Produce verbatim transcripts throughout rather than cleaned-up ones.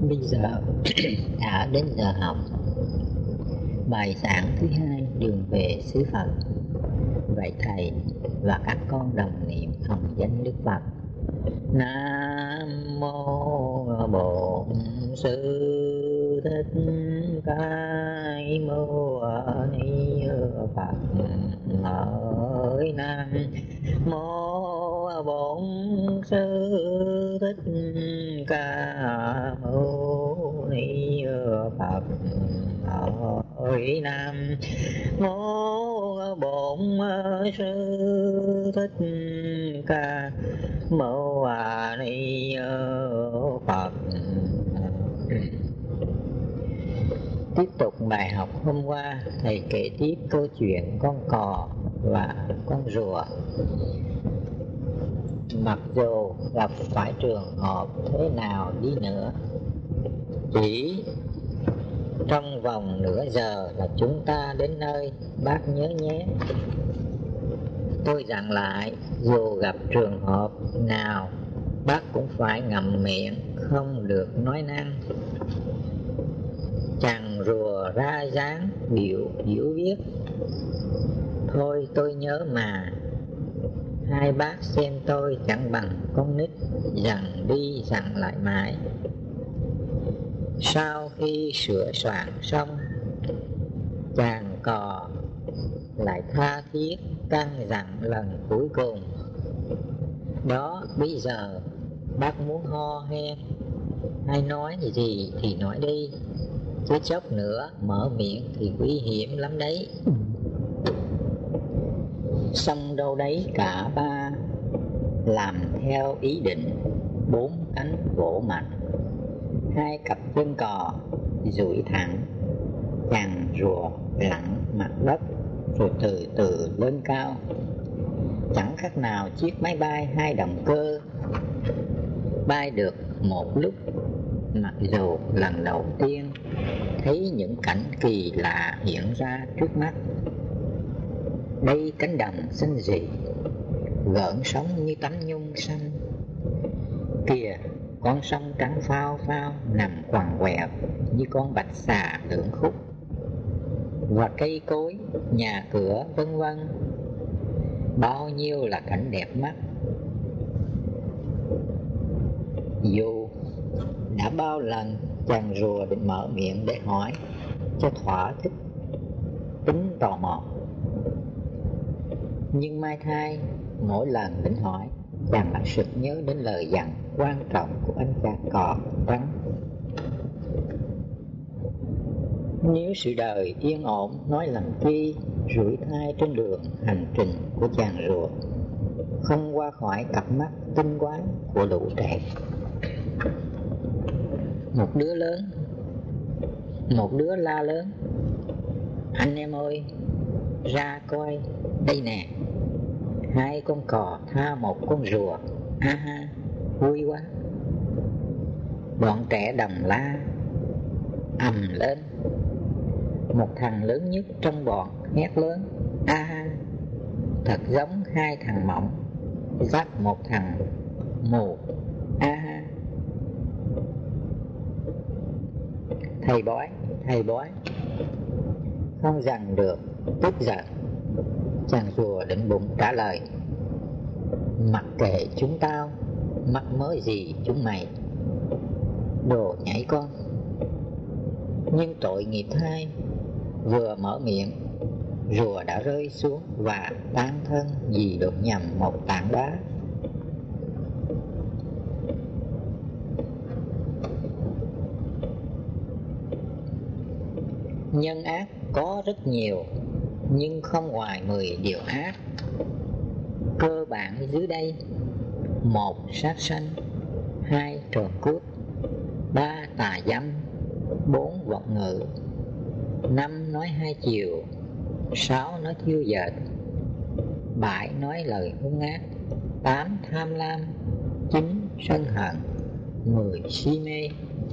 Bây giờ đã đến giờ học. Bài giảng thứ hai, đường về xứ Phật. Vậy thầy và các con đồng niệm hồng danh Đức Phật. Nam mô Bổn Sư Thích Ca Mâu Ni Phật. Hỡi Nam mô Bổn Sư Thích Ca Mâu Ni Phật. Hỡi Nam mô Bổn Sư Thích Ca Mâu Ni Phật. Tiếp tục bài học hôm qua, thầy kể tiếp câu chuyện con cò và con rùa. Mặc dù gặp phải trường hợp thế nào đi nữa, chỉ trong vòng nửa giờ là chúng ta đến nơi, bác nhớ nhé. Tôi dặn lại, dù gặp trường hợp nào, bác cũng phải ngậm miệng, không được nói năng. Chàng rùa ra dáng biểu hiểu biết. Thôi tôi nhớ mà, hai bác xem tôi chẳng bằng con nít, dặn đi dặn lại mãi. Sau khi sửa soạn xong, chàng cò lại tha thiết căn dặn lần cuối cùng. Đó, bây giờ bác muốn ho hen hay nói gì thì nói đi, chứ chốc nữa mở miệng thì nguy hiểm lắm đấy. Xong đâu đấy cả ba làm theo ý định, bốn cánh vỗ mạnh, hai cặp chân cò duỗi thẳng, chàng rùa lặn mặt đất rồi từ từ lên cao, chẳng khác nào chiếc máy bay hai động cơ bay được một lúc. Mặc dù lần đầu tiên thấy những cảnh kỳ lạ hiện ra trước mắt. Đây cánh đồng xanh rì, gợn sóng như tấm nhung xanh. Kìa, con sông trắng phao phao nằm quằn quẹo như con bạch xà lưỡng khúc. Và cây cối, nhà cửa vân vân, bao nhiêu là cảnh đẹp mắt. Dù đã bao lần chàng rùa định mở miệng để hỏi cho thỏa thích tính tò mò, nhưng mai thay mỗi lần định hỏi, chàng lại sực nhớ đến lời dặn quan trọng của anh chàng cò rằng nếu sự đời yên ổn nói làm chi rủi thai trên đường hành trình của chàng rùa, không qua khỏi cặp mắt tinh quái của lũ trẻ. Một đứa lớn, một đứa la lớn: anh em ơi, ra coi đây nè, hai con cò tha một con rùa, a ha, vui quá. Bọn trẻ đồng la ầm lên. Một thằng lớn nhất trong bọn hét lớn: a ha, thật giống hai thằng mỏng dắt một thằng mù, a ha. Thầy bói, thầy bói. Không dằn được tức giận, chàng rùa định bụng trả lời: mặc kệ chúng tao, mắc mớ gì chúng mày, đồ nhảy con. Nhưng tội nghiệp thay, vừa mở miệng, rùa đã rơi xuống và tán thân vì đụng nhầm một tảng đá. Nhân ác có rất nhiều, nhưng không ngoài mười điều ác. Cơ bản dưới đây: một sát sanh, hai trộm cướp, ba tà dâm, bốn vọng ngữ, năm nói hai chiều, sáu nói thiêu dệt, bảy nói lời hung ác, tám tham lam, chín sân hận, mười si mê.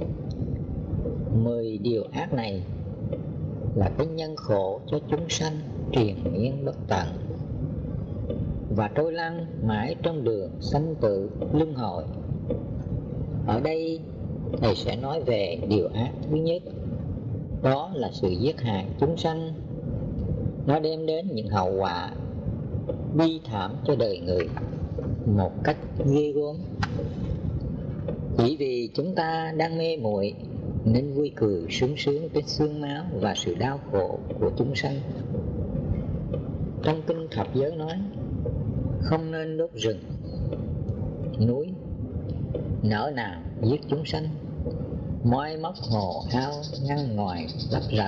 Mười điều ác này là cái nhân khổ cho chúng sanh triền miên bất tận, và trôi lăn mãi trong đường sanh tử luân hồi. Ở đây thầy sẽ nói về điều ác thứ nhất, đó là sự giết hại chúng sanh. Nó đem đến những hậu quả bi thảm cho đời người một cách ghê gớm. Chỉ vì chúng ta đang mê muội nên vui cười sướng sướng trên xương máu và sự đau khổ của chúng sanh. Trong kinh thập giới nói không nên đốt rừng, núi, nỡ nào giết chúng sanh, moi móc hồ ao ngăn ngoài lấp rạch,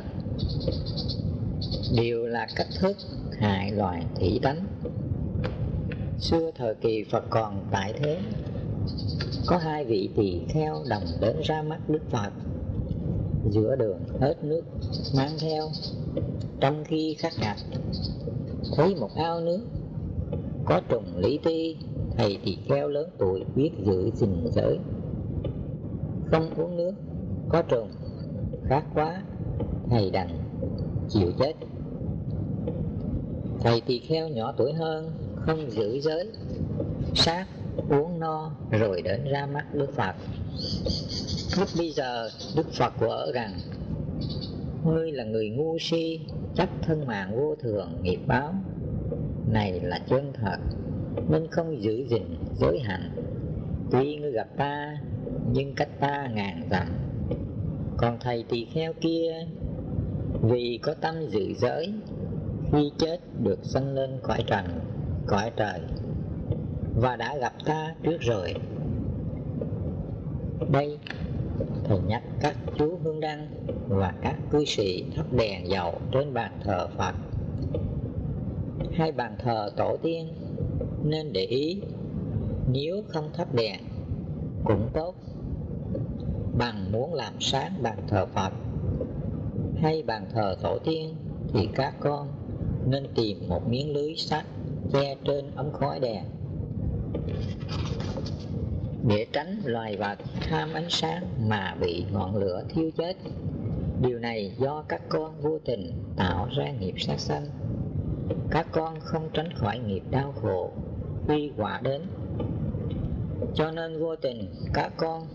đều là cách thức hại loài thủy tánh. Xưa thời kỳ Phật còn tại thế, có hai vị tỳ kheo đồng đến ra mắt Đức Phật. Giữa đường hết nước mang theo, trong khi khát ngặt thấy một ao nước có trùng lý ti. Thầy tỳ kheo lớn tuổi biết giữ gìn giới, không uống nước có trùng, khát quá thầy đành chịu chết. Thầy tỳ kheo nhỏ tuổi hơn không giữ giới, sát uống no rồi đến ra mắt Đức Phật. Lúc bây giờ Đức Phật quở rằng: ngươi là người ngu si, chấp thân mạng vô thường nghiệp báo này là chân thật, nên không giữ gìn giới hạnh. Tuy ngươi gặp ta nhưng cách ta ngàn dặm. Còn thầy tỳ kheo kia vì có tâm giữ giới, khi chết được sanh lên cõi trần, cõi trời, và đã gặp ta trước rồi. Đây thầy nhắc các chú hương đăng và các cư sĩ thắp đèn dầu trên bàn thờ Phật hay bàn thờ tổ tiên nên để ý. Nếu không thắp đèn cũng tốt, bằng muốn làm sáng bàn thờ Phật hay bàn thờ tổ tiên thì các con nên tìm một miếng lưới sắt che trên ống khói đèn, để tránh loài vật tham ánh sáng mà bị ngọn lửa thiêu chết. Điều này do các con vô tình tạo ra nghiệp sát sanh. Các con không tránh khỏi nghiệp đau khổ khi quả đến, cho nên vô tình các con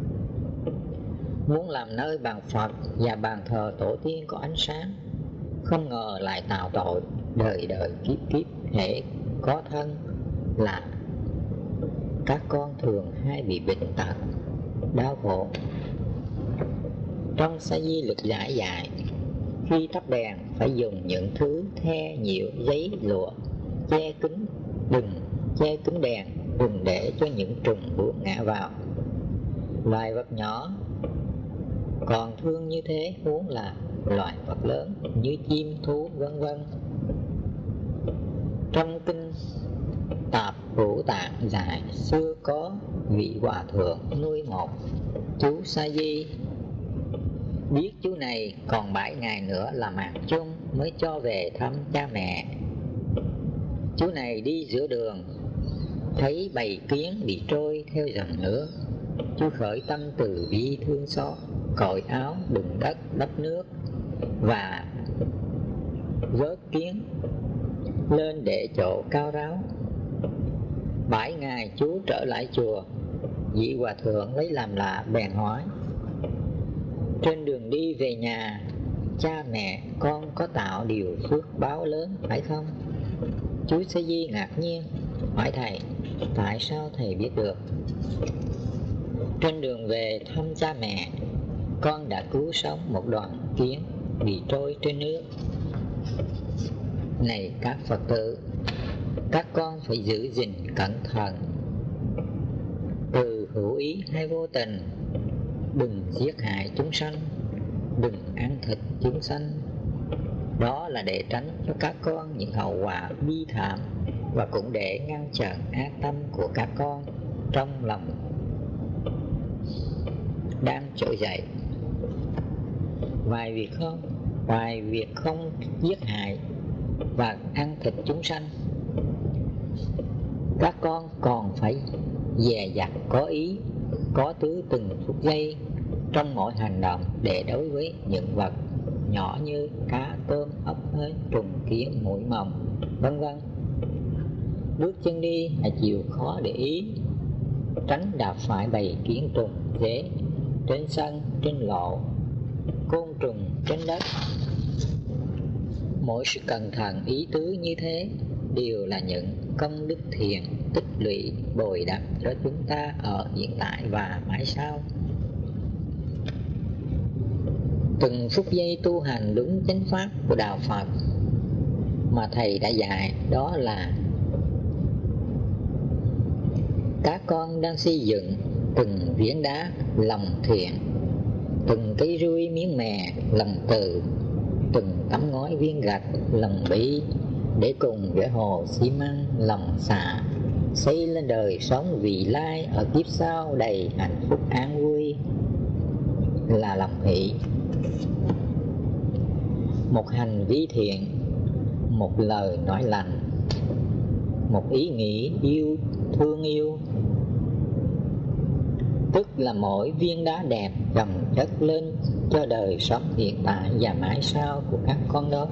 muốn làm nơi bàn Phật và bàn thờ tổ tiên có ánh sáng, không ngờ lại tạo tội đời đời kiếp kiếp. Hễ có thân là các con thường hay bị bệnh tật, đau khổ. Trong Sa Di Lực giải dạy, khi thắp đèn phải dùng những thứ the, nhựa, giấy, lụa che kín, đừng che kín đèn, đừng để cho những trùng bướm ngã vào. Loài vật nhỏ còn thương như thế, huống là loài vật lớn như chim, thú, vân vân. Trong kinh Tạp Hữu Tạng dạy, xưa có vị hòa thượng nuôi một chú sa di. Biết chú này còn bảy ngày nữa là mạng chung mới cho về thăm cha mẹ. Chú này đi giữa đường, thấy bầy kiến bị trôi theo dòng nước. Chú khởi tâm từ bi thương xót, cởi áo đựng đất đắp nước và vớt kiến lên để chỗ cao ráo. Bảy ngày chú trở lại chùa, vị hòa thượng lấy làm lạ bèn hỏi: trên đường đi về nhà, cha mẹ con có tạo điều phước báo lớn phải không? Chú Sa Di ngạc nhiên hỏi thầy: tại sao thầy biết được? Trên đường về thăm cha mẹ, con đã cứu sống một đoàn kiến bị trôi trên nước. Này các Phật tử, các con phải giữ gìn cẩn thận, từ hữu ý hay vô tình. Đừng giết hại chúng sanh, đừng ăn thịt chúng sanh. Đó là để tránh cho các con những hậu quả bi thảm, và cũng để ngăn chặn ác tâm của các con trong lòng đang trỗi dậy. Ngoài việc không, ngoài việc không giết hại và ăn thịt chúng sanh, các con còn phải dè dặt có ý, có tứ từng phút giây trong mọi hành động, để đối với những vật nhỏ như cá, tôm, ốc, hến, trùng, kiến, muỗi mồng, vân vân. Bước chân đi hãy chịu khó để ý, tránh đạp phải bầy kiến trùng dế trên sân, trên lộ, côn trùng trên đất. Mỗi sự cẩn thận ý tứ như thế đều là những công đức thiện tích lũy bồi đắp cho chúng ta ở hiện tại và mãi sau. Từng phút giây tu hành đúng chánh pháp của đạo Phật mà Thầy đã dạy, đó là các con đang xây dựng từng viếng đá lòng thiện, từng cây rui miếng mè lòng từ, từng tấm ngói viên gạch lòng bi, để cùng với hồ xi măng lòng xạ xây lên đời sống vị lai ở kiếp sau đầy hạnh phúc an vui là lòng hỷ. Một hành vi thiện, một lời nói lành, một ý nghĩ yêu thương yêu, tức là mỗi viên đá đẹp chồng chất lên cho đời sống hiện tại và mãi sau của các con đó.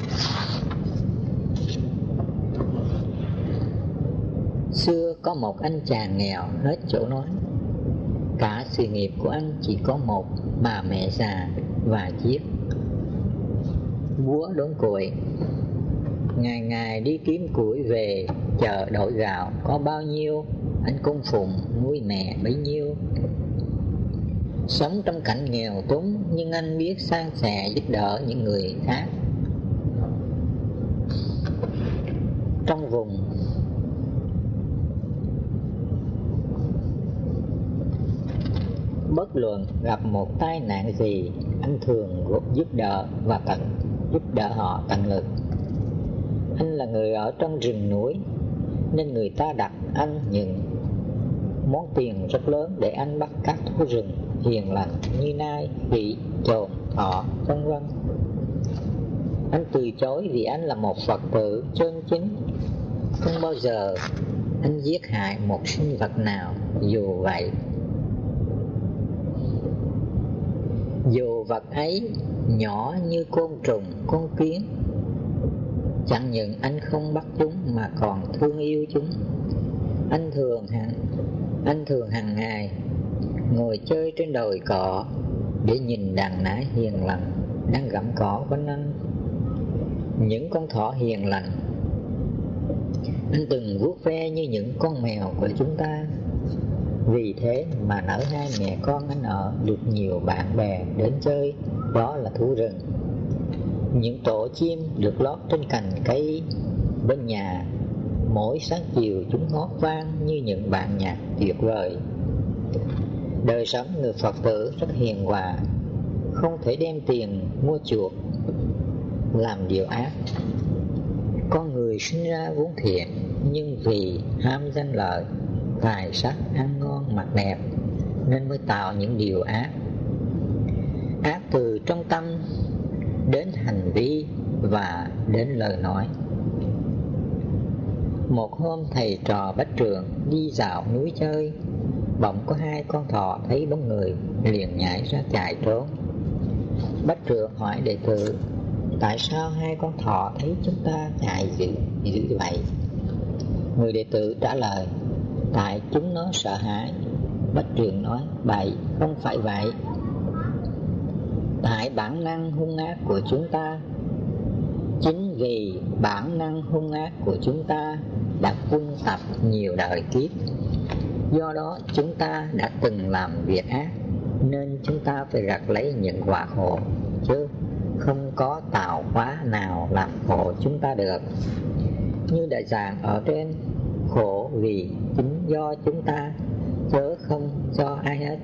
Xưa có một anh chàng nghèo hết chỗ nói. Cả sự nghiệp của anh chỉ có một bà mẹ già và chiếc búa đốn củi. Ngày ngày đi kiếm củi về chợ đổi gạo, có bao nhiêu anh cung phụng nuôi mẹ bấy nhiêu. Sống trong cảnh nghèo túng nhưng anh biết san sẻ giúp đỡ những người khác. Trong vùng bất luận gặp một tai nạn gì, anh thường giúp đỡ và tận giúp đỡ họ tận lực. Anh là người ở trong rừng núi nên người ta đặt anh những món tiền rất lớn để anh bắt các thú rừng hiền lành như nai, khỉ, trồn, thỏ, vân vân. Anh từ chối vì anh là một Phật tử chân chính. Không bao giờ anh giết hại một sinh vật nào, dù vậy dù vật ấy nhỏ như côn trùng, con kiến. Chẳng những anh không bắt chúng mà còn thương yêu chúng. Anh thường hàng anh thường hàng ngày ngồi chơi trên đồi cỏ để nhìn đàn nái hiền lành đang gặm cỏ quanh anh. Những con thỏ hiền lành anh từng vuốt ve như những con mèo của chúng ta. Vì thế mà nở hai mẹ con anh ở được nhiều bạn bè đến chơi, đó là thú rừng. Những tổ chim được lót trên cành cây bên nhà, mỗi sáng chiều chúng hót vang như những bản nhạc tuyệt vời. Đời sống người Phật tử rất hiền hòa, không thể đem tiền mua chuộc làm điều ác. Con người sinh ra vốn thiện, nhưng vì ham danh lợi, tài sắc, ăn ngon mặc đẹp nên mới tạo những điều ác. Ác từ trong tâm đến hành vi và đến lời nói. Một hôm thầy trò Bách Trượng đi dạo núi chơi, bỗng có hai con thỏ thấy bóng người liền nhảy ra chạy trốn. Bách Trượng hỏi đệ tử: tại sao hai con thỏ thấy chúng ta chạy dữ, dữ vậy? Người đệ tử trả lời: tại chúng nó sợ hãi. Bách Trượng nói: bậy, không phải vậy. Tại bản năng hung ác của chúng ta. Chính vì bản năng hung ác của chúng ta đã quân tập nhiều đời kiếp, do đó chúng ta đã từng làm việc ác, nên chúng ta phải gặt lấy những quả khổ, chứ không có tạo hóa nào làm khổ chúng ta được. Như đã giảng ở trên, khổ vì chính do chúng ta, chớ không do ai hết.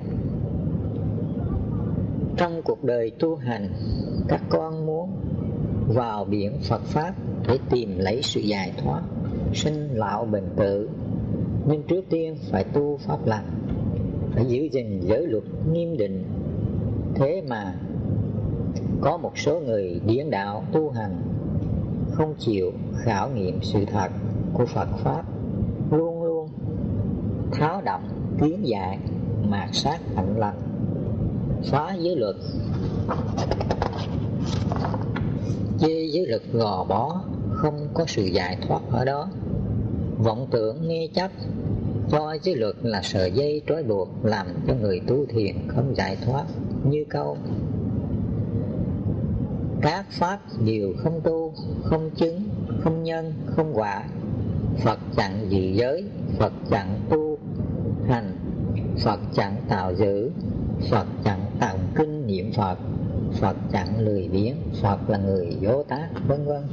Trong cuộc đời tu hành, các con muốn vào biển Phật Pháp để tìm lấy sự giải thoát, sinh lão bệnh tử, nhưng trước tiên phải tu pháp lành, phải giữ gìn giới luật nghiêm định. Thế mà có một số người điên đạo tu hành, không chịu khảo nghiệm sự thật của Phật Pháp, luôn luôn tháo động kiến dại, mạt sát hạnh lành, phá giới luật, chê giới luật gò bó, không có sự giải thoát ở đó. Vọng tưởng nghe chấp, Do giới luật là sợi dây trói buộc làm cho người tu thiền không giải thoát, như câu các pháp đều không tu, không chứng, không nhân, không quả. Phật chẳng giữ giới, Phật chẳng tu hành, Phật chẳng tạo giữ, Phật chẳng tụng kinh niệm Phật, Phật chẳng lười biếng, Phật là người vô tác, vân vân.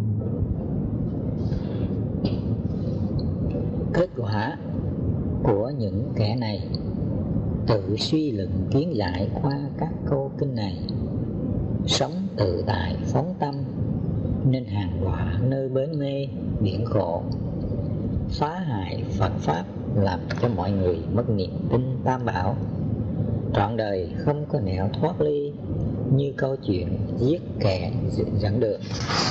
Kết quả của những kẻ này tự suy luận kiến giải qua các câu kinh này, sống tự tại phóng tâm, nên hàng đọa nơi bến mê biển khổ, phá hại Phật pháp, làm cho mọi người mất niềm tin tam bảo, trọn đời không có nẻo thoát ly, như câu chuyện giết kẻ dẫn đường.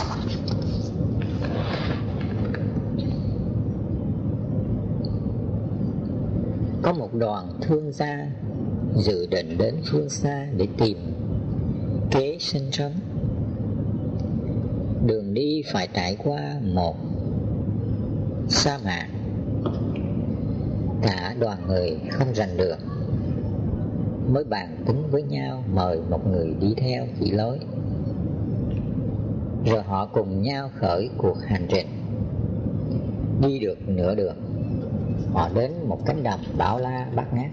Có một đoàn thương gia dự định đến phương xa để tìm kế sinh sống. Đường đi phải trải qua một sa mạc. Cả đoàn người không rành đường, mới bàn tính với nhau mời một người đi theo chỉ lối. Rồi họ cùng nhau khởi cuộc hành trình. Đi được nửa đường, họ đến một cánh đồng bao la bát ngát,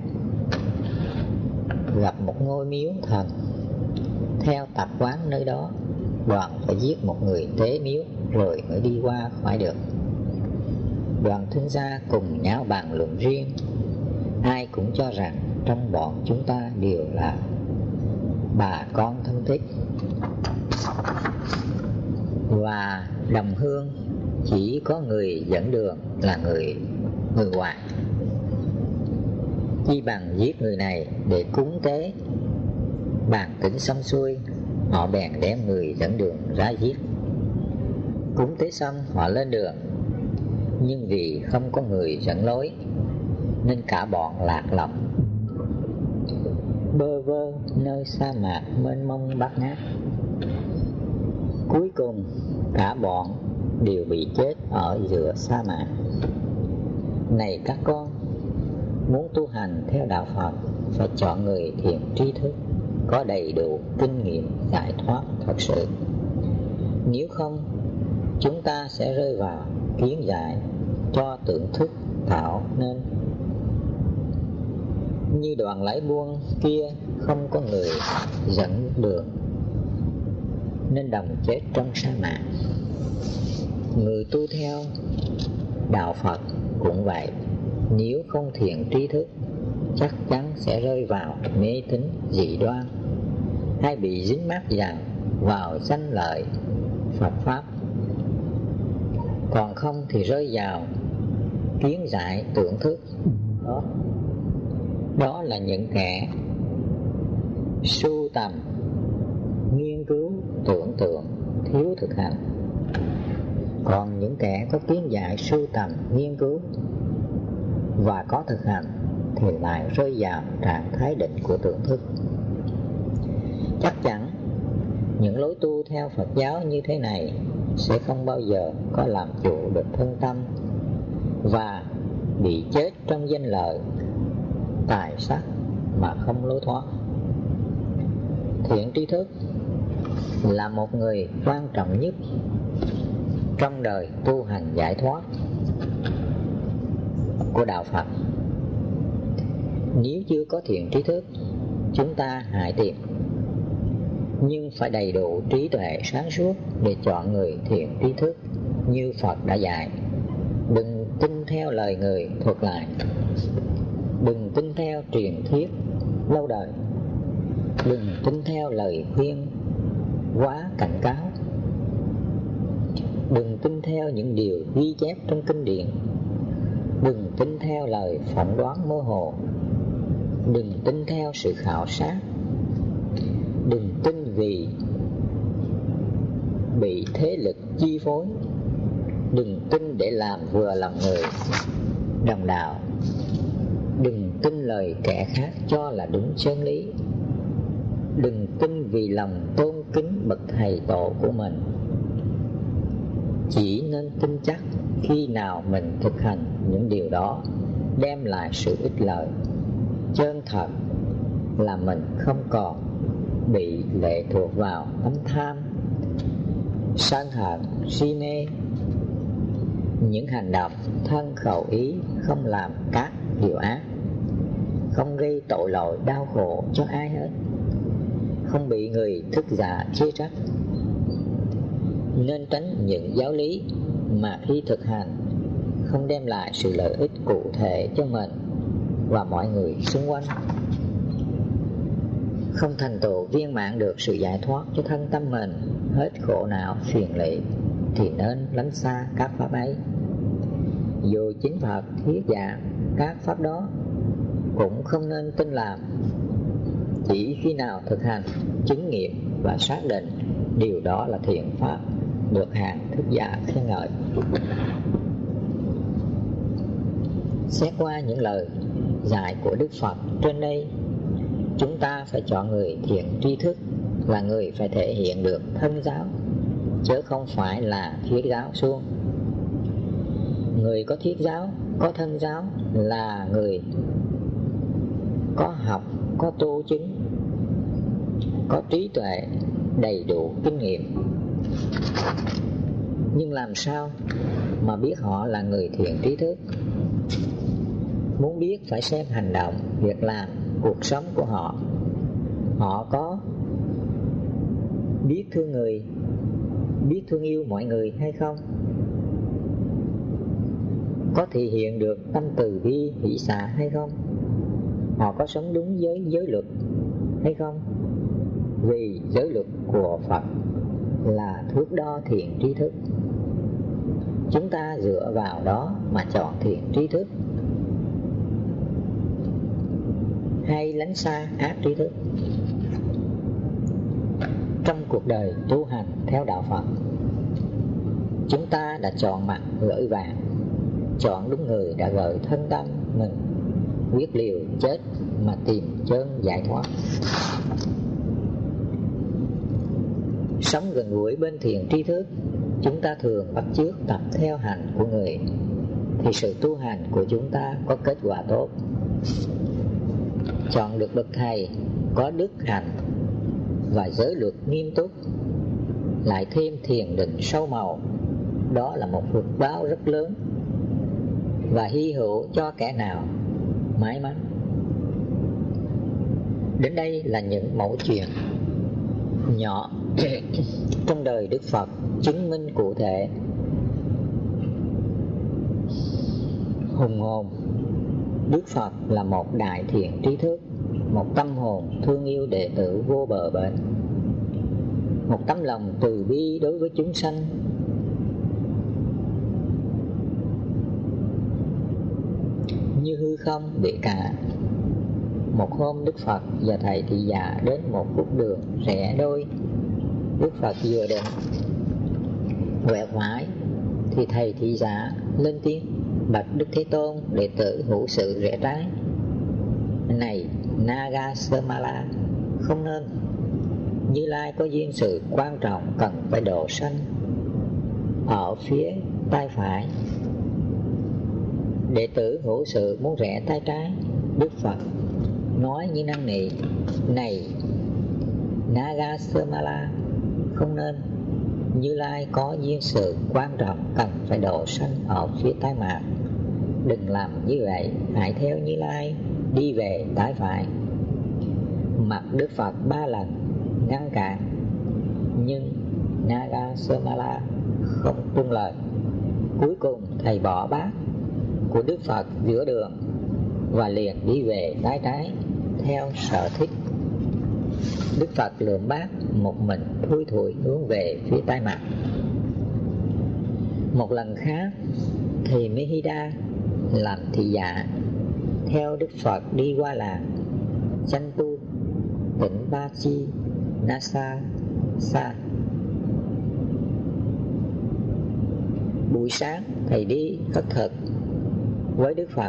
gặp một ngôi miếu thần. Theo tập quán nơi đó, đoàn phải giết một người tế miếu rồi mới đi qua khỏi được. Đoàn thương gia cùng nhau bàn luận riêng, ai cũng cho rằng trong bọn chúng ta đều là bà con thân thích và đồng hương, chỉ có người dẫn đường là người người ngoài. Chi bằng giết người này để cúng tế. Bàn tính xong xuôi, họ bèn đem người dẫn đường ra giết. Cúng tế xong họ lên đường, nhưng vì không có người dẫn lối nên cả bọn lạc lõng, bơ vơ nơi sa mạc mênh mông bát ngát. Cuối cùng cả bọn đều bị chết ở giữa sa mạc. Này các con, muốn tu hành theo đạo Phật phải chọn người thiện tri thức, có đầy đủ kinh nghiệm giải thoát thật sự. Nếu không, chúng ta sẽ rơi vào kiến giải cho tưởng thức tạo nên. Như đoàn lái buôn kia không có người dẫn đường nên đồng chết trong sa mạc. Người tu theo đạo Phật cũng vậy, nếu không thiện tri thức chắc chắn sẽ rơi vào mê tín dị đoan, hay bị dính mắc vào vào danh lợi Phật pháp. Còn không thì rơi vào kiến giải tưởng thức. Đó, đó là những kẻ sưu tầm, nghiên cứu, tưởng tượng, thiếu thực hành. Còn những kẻ có kiến giải sưu tầm, nghiên cứu và có thực hành thì lại rơi vào trạng thái định của tưởng thức. Chắc chắn những lối tu theo Phật giáo như thế này sẽ không bao giờ có làm chủ được thân tâm và bị chết trong danh lợi, tài sắc mà không lối thoát. Thiện tri thức là một người quan trọng nhất trong đời tu hành giải thoát của đạo Phật. Nếu chưa có thiện tri thức, chúng ta hãy tìm, nhưng phải đầy đủ trí tuệ sáng suốt để chọn người thiện tri thức như Phật đã dạy. Đừng tin theo lời người thuật lại, đừng tin theo truyền thuyết lâu đời, đừng tin theo lời khuyên quá cảnh cáo, đừng tin theo những điều ghi chép trong kinh điển, đừng tin theo lời phỏng đoán mơ hồ, đừng tin theo sự khảo sát, đừng tin vì bị thế lực chi phối, đừng tin để làm vừa lòng người đồng đạo, đừng tin lời kẻ khác cho là đúng chân lý, đừng tin vì lòng tôn kính bậc thầy tổ của mình. Chỉ nên tin chắc khi nào mình thực hành những điều đó đem lại sự ích lợi chân thật là mình không còn bị lệ thuộc vào tấm tham, sân hận, si mê. Những hành động thân khẩu ý không làm các điều ác, không gây tội lỗi đau khổ cho ai hết, không bị người thức giả chê trách. Nên tránh những giáo lý mà khi thực hành không đem lại sự lợi ích cụ thể cho mình và mọi người xung quanh, không thành tựu viên mãn được sự giải thoát cho thân tâm mình hết khổ não phiền lụy, thì nên lánh xa các pháp ấy. Dù chính Phật thuyết giảng các pháp đó cũng không nên tin làm. Chỉ khi nào thực hành, chứng nghiệm và xác định điều đó là thiện pháp, được hàng thức giả khen ngợi. Xét qua những lời dạy của Đức Phật trên đây, chúng ta phải chọn người thiện tri thức là người phải thể hiện được thân giáo, chứ không phải là thuyết giáo suông. Người có thuyết giáo, có thân giáo là người có học, có tu chứng, có trí tuệ, đầy đủ kinh nghiệm. Nhưng làm sao mà biết họ là người thiện trí thức? Muốn biết phải xem hành động, việc làm, cuộc sống của họ. Họ có biết thương người, biết thương yêu mọi người hay không? Có thể hiện được tâm từ bi hỷ xả hay không? Họ có sống đúng với giới luật hay không? Vì giới luật của Phật là thước đo thiện tri thức. Chúng ta dựa vào đó mà chọn thiện tri thức hay lánh xa ác tri thức. Trong cuộc đời tu hành theo đạo Phật, chúng ta đã chọn mặt gửi vàng, chọn đúng người đã gợi thân tâm mình quyết liều chết mà tìm chân giải thoát. Sống gần gũi bên thiện tri thức, chúng ta thường bắt chước tập theo hành của người, thì sự tu hành của chúng ta có kết quả tốt. Chọn được bậc thầy có đức hạnh và giới luật nghiêm túc, lại thêm thiền định sâu màu, đó là một phước báo rất lớn và hy hữu cho kẻ nào may mắn. Đến đây là những mẫu chuyện nhỏ trong đời Đức Phật chứng minh cụ thể hùng hồn. Đức Phật là một đại thiện trí thức, một tâm hồn thương yêu đệ tử vô bờ bến, một tấm lòng từ bi đối với chúng sanh. Như hư không bị cả. Một hôm Đức Phật và thầy thị giả đến một khúc đường rẽ đôi. Đức Phật vừa định quẹo phải thì thầy thị giả lên tiếng: bạch Đức Thế Tôn, đệ tử hữu sự rẽ trái. Này Nagasamala, không nên. Như Lai có duyên sự quan trọng cần phải độ sanh ở phía tay phải. Đệ tử hữu sự muốn rẽ tay trái. Đức Phật nói như năn nỉ: này Nagasamala, không nên. Như Lai có duyên sự quan trọng cần phải độ sanh ở phía tay mặt. Đừng làm như vậy, hãy theo Như Lai đi về tay phải. Mặt Đức Phật ba lần ngăn cản, nhưng Nagasamala không tuân lời. Cuối cùng thầy bỏ bát của Đức Phật giữa đường và liền đi về tay trái theo sở thích. Đức Phật lượm bát một mình thui thủi hướng về phía tay mặt. Một lần khác, thầy Mehida làm thị giả theo Đức Phật đi qua làng Chantu, tỉnh Bachi Nasa Sa. Buổi sáng thầy đi khất thực với Đức Phật.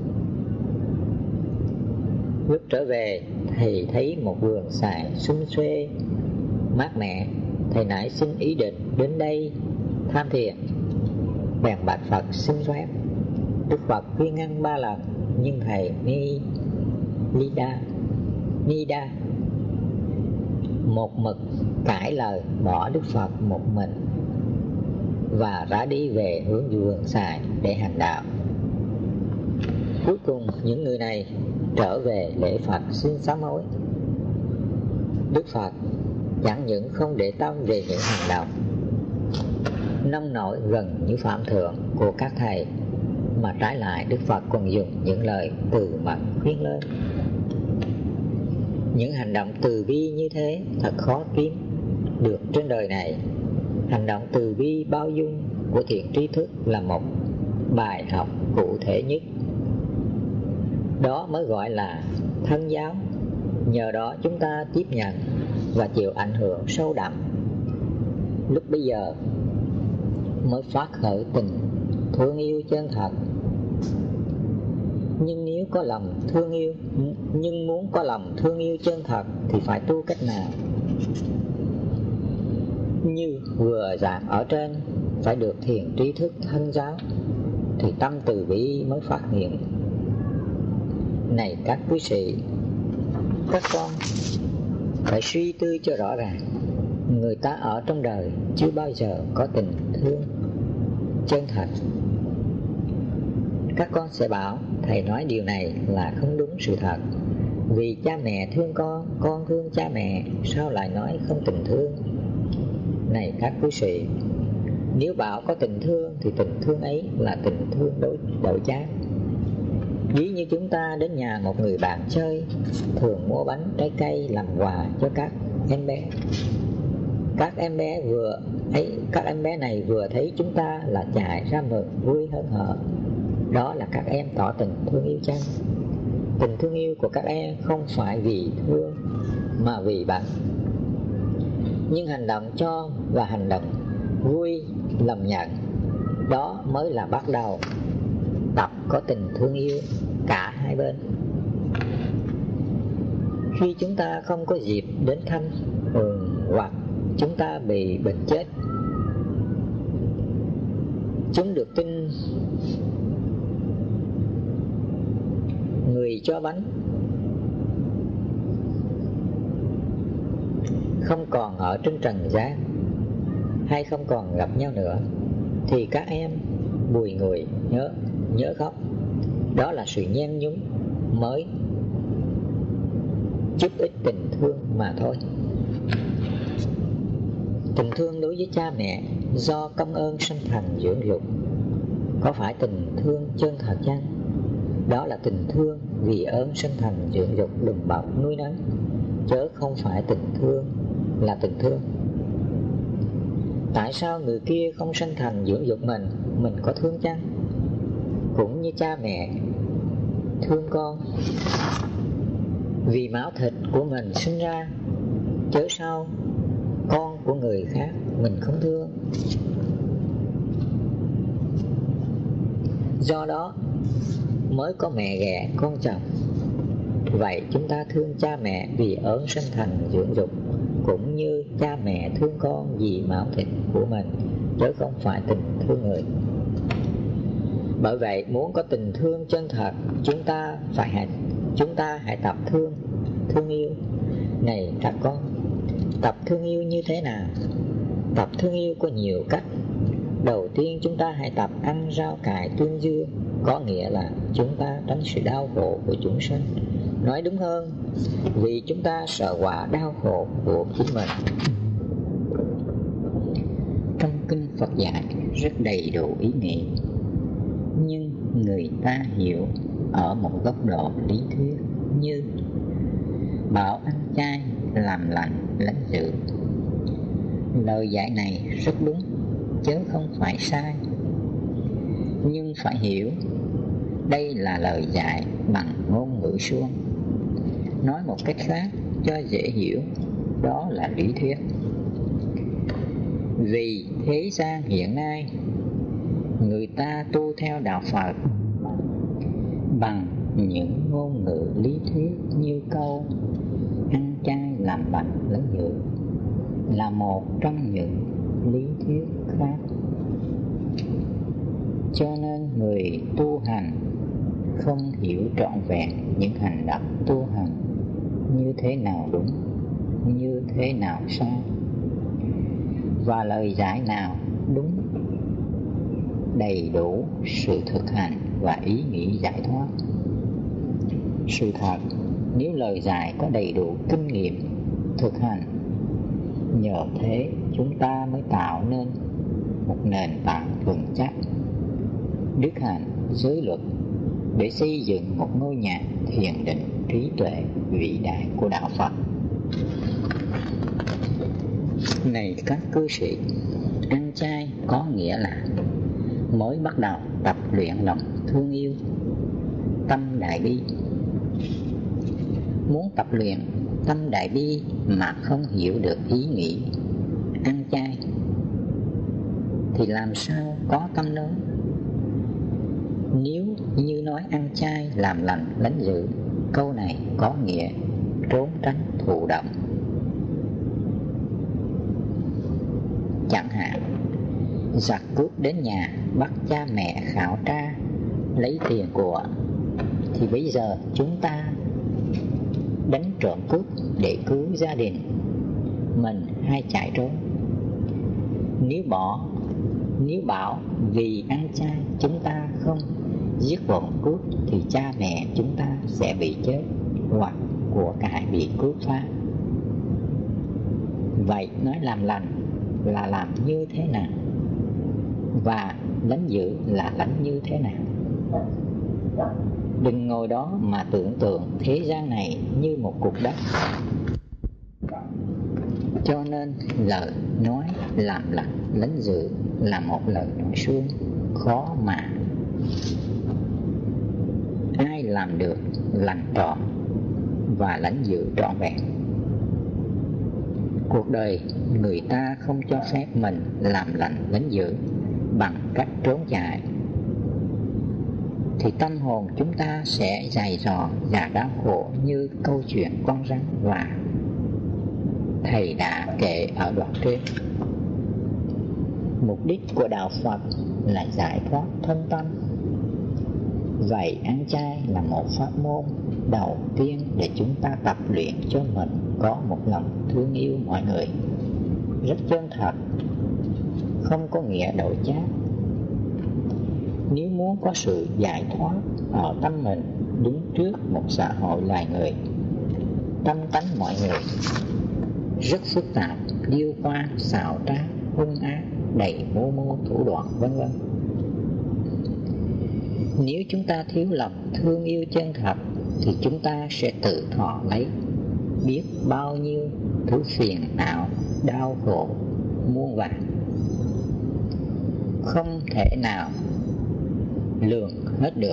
Lúc trở về, thầy thấy một vườn xoài xum xuê mát mẻ. Thầy nảy sinh ý định đến đây tham thiền, bèn bạch Phật xin phép. Đức Phật khuyên ngăn ba lần, nhưng thầy Ni Nida Nida một mực cãi lời, bỏ Đức Phật một mình và rã đi về hướng vườn xài để hành đạo. Cuối cùng những người này trở về lễ Phật xin sám hối. Đức Phật chẳng những không để tâm về những hành động nông nổi gần như phạm thượng của các thầy, mà trái lại Đức Phật còn dùng những lời từ mật khuyên lên. Những hành động từ bi như thế thật khó kiếm được trên đời này. Hành động từ bi bao dung của thiện tri thức là một bài học cụ thể nhất. Đó mới gọi là thân giáo. Nhờ đó chúng ta tiếp nhận và chịu ảnh hưởng sâu đậm. Lúc bây giờ mới phát khởi tình thương yêu chân thật. Nhưng nếu có lòng thương yêu, nhưng muốn có lòng thương yêu chân thật thì phải tu cách nào? Như vừa giảng ở trên, phải được thiền trí thức thân giáo thì tâm từ bi mới phát hiện. Này các quý sĩ, các con phải suy tư cho rõ ràng. Người ta ở trong đời chưa bao giờ có tình thương chân thật. Các con sẽ bảo thầy nói điều này là không đúng sự thật. Vì cha mẹ thương con, con thương cha mẹ, sao lại nói không tình thương? Này các quý sĩ, nếu bảo có tình thương thì tình thương ấy là tình thương đối đổi chác. Ví như chúng ta đến nhà một người bạn chơi, thường mua bánh trái cây làm quà cho các em bé. Các em bé vừa ấy, các em bé này vừa thấy chúng ta là chạy ra mừng vui hớn hở. Đó là các em tỏ tình thương yêu chân. Tình thương yêu của các em không phải vì thương mà vì bạn. Nhưng hành động cho và hành động vui lòng nhận, đó mới là bắt đầu tập có tình thương yêu cả hai bên. Khi chúng ta không có dịp đến thăm ừ, hoặc chúng ta bị bệnh chết, chúng được tin người cho bánh không còn ở trên trần gian hay không còn gặp nhau nữa, thì các em bùi ngùi nhớ nhớ khóc. Đó là sự nhen nhúm mới chút ít tình thương mà thôi. Tình thương đối với cha mẹ do công ơn sanh thành dưỡng dục, có phải tình thương chân thật chăng? Đó là tình thương vì ơn sanh thành dưỡng dục đùm bọc nuôi nấng, chớ không phải tình thương là tình thương. Tại sao người kia không sanh thành dưỡng dục mình, mình có thương chăng? Cũng như cha mẹ thương con vì máu thịt của mình sinh ra, chớ sao con của người khác mình không thương. Do đó mới có mẹ ghẻ con chồng. Vậy chúng ta thương cha mẹ vì ơn sinh thành dưỡng dục, cũng như cha mẹ thương con vì máu thịt của mình, chứ không phải tình thương người. Bởi vậy muốn có tình thương chân thật, chúng ta phải hãy chúng ta hãy tập thương thương yêu. Này các con, tập thương yêu như thế nào? Tập thương yêu có nhiều cách. Đầu tiên chúng ta hãy tập ăn rau cải tương dưa, có nghĩa là chúng ta tránh sự đau khổ của chúng sinh. Nói đúng hơn, vì chúng ta sợ quả đau khổ của chính mình. Trong kinh Phật dạy rất đầy đủ ý nghĩa, nhưng người ta hiểu ở một góc độ lý thuyết, như bảo ăn chay làm lành lánh dữ. Lời dạy này rất đúng, chứ không phải sai. Nhưng phải hiểu đây là lời dạy bằng ngôn ngữ suông. Nói một cách khác cho dễ hiểu, đó là lý thuyết. Vì thế gian hiện nay người ta tu theo đạo Phật bằng những ngôn ngữ lý thuyết như câu ăn chay làm lành lánh dữ là một trong những lý thuyết khác. Cho nên người tu hành không hiểu trọn vẹn những hành động tu hành như thế nào đúng, như thế nào sai, và lời giải nào đúng, đầy đủ sự thực hành và ý nghĩ giải thoát. Sự thật, nếu lời giải có đầy đủ kinh nghiệm thực hành, nhờ thế chúng ta mới tạo nên một nền tảng vững chắc, đức hạnh, giới luật để xây dựng một ngôi nhà thiền định trí tuệ vĩ đại của đạo Phật. Này các cư sĩ, ăn chay có nghĩa là mới bắt đầu tập luyện lòng thương yêu, tâm đại bi. Muốn tập luyện tâm đại bi mà không hiểu được ý nghĩ ăn chay thì làm sao có tâm lớn? Nếu như nói ăn chay làm lành lánh dữ, câu này có nghĩa trốn tránh thụ động. Chẳng hạn giặc cướp đến nhà bắt cha mẹ khảo tra lấy tiền của, thì bây giờ chúng ta đánh trộm cướp để cứu gia đình mình hay chạy trốn. Nếu bỏ Nếu bảo vì ăn chay chúng ta không giết bọn cướp thì cha mẹ chúng ta sẽ bị chết hoặc của cải bị cướp phá. Vậy nói làm lành là làm như thế nào, và lánh dữ là lánh như thế nào? Đừng ngồi đó mà tưởng tượng thế gian này như một cục đất. Cho nên lời nói làm lành lánh dữ là một lời nói suông, khó mà ai làm được lành trọn và lánh dữ trọn vẹn. Cuộc đời người ta không cho phép mình làm lành lánh dữ bằng cách trốn chạy, thì tâm hồn chúng ta sẽ dày dò và đau khổ như câu chuyện con rắn và thầy đã kể ở đoạn trên. Mục đích của đạo Phật là giải thoát thân tâm. Vậy ăn chay là một pháp môn đầu tiên để chúng ta tập luyện cho mình có một lòng thương yêu mọi người rất chân thật, không có nghĩa đổi chác. Nếu muốn có sự giải thoát ở tâm mình đứng trước một xã hội loài người, tâm tánh mọi người rất phức tạp, điêu hoa, xảo trá, hung ác, đầy mưu mô thủ đoạn vân vân. Nếu chúng ta thiếu lòng thương yêu chân thật thì chúng ta sẽ tự thọ lấy biết bao nhiêu thứ phiền não, đau khổ muôn vàn, không thể nào lường hết được.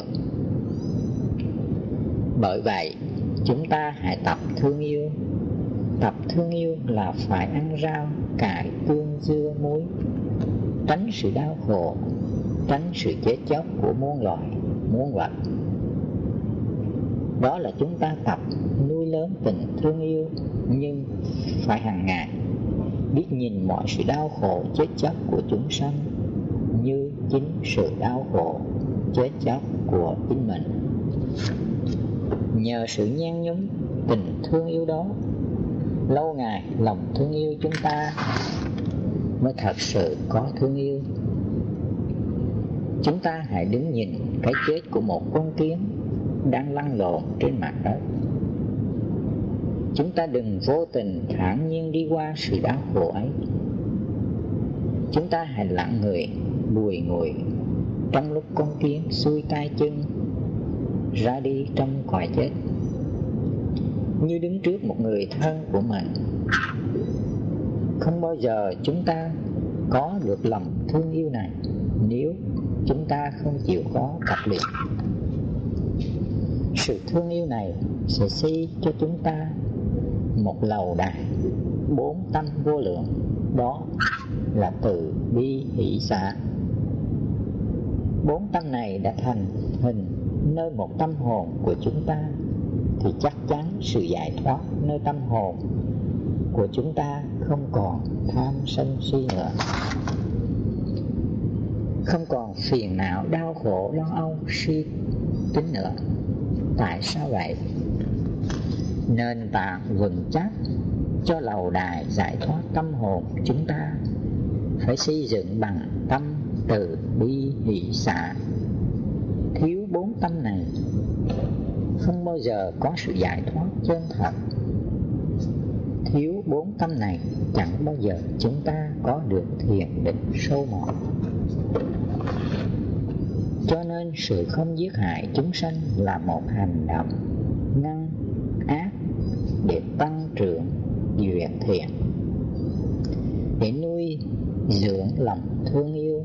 Bởi vậy chúng ta hãy tập thương yêu. Tập thương yêu là phải ăn rau, cải, tương, dưa, muối, tránh sự đau khổ, tránh sự chết chóc của muôn loài, muôn vật. Đó là chúng ta tập nuôi lớn tình thương yêu, nhưng phải hàng ngày biết nhìn mọi sự đau khổ, chết chóc của chúng sanh như chính sự đau khổ, chết chóc của chính mình. Nhờ sự nhen nhóm tình thương yêu đó, lâu ngày lòng thương yêu chúng ta mới thật sự có thương yêu. Chúng ta hãy đứng nhìn cái chết của một con kiến đang lăn lộn trên mặt đất. Chúng ta đừng vô tình thản nhiên đi qua sự đau khổ ấy. Chúng ta hãy lặng người, bùi ngùi trong lúc con kiến xuôi tay chân ra đi trong cõi chết, như đứng trước một người thân của mình. Không bao giờ chúng ta có được lòng thương yêu này nếu chúng ta không chịu có tập luyện. Sự thương yêu này sẽ xây cho chúng ta một lầu đài bốn tâm vô lượng, đó là từ bi hỷ xả. Bốn tâm này đã thành hình nơi một tâm hồn của chúng ta, thì chắc chắn sự giải thoát nơi tâm hồn của chúng ta không còn tham sân si nữa. không còn phiền não đau khổ lo âu suy tính nữa. Tại sao vậy? Nền tảng vững chắc cho lầu đài giải thoát tâm hồn chúng ta phải xây dựng bằng tâm từ bi hỷ xả. Thiếu bốn tâm này, không bao giờ có sự giải thoát chân thật. Thiếu bốn tâm này, chẳng bao giờ chúng ta có được thiền định sâu mọt. Cho nên sự không giết hại chúng sanh là một hành động ngăn ác để tăng trưởng duyên thiện, để nuôi dưỡng lòng thương yêu.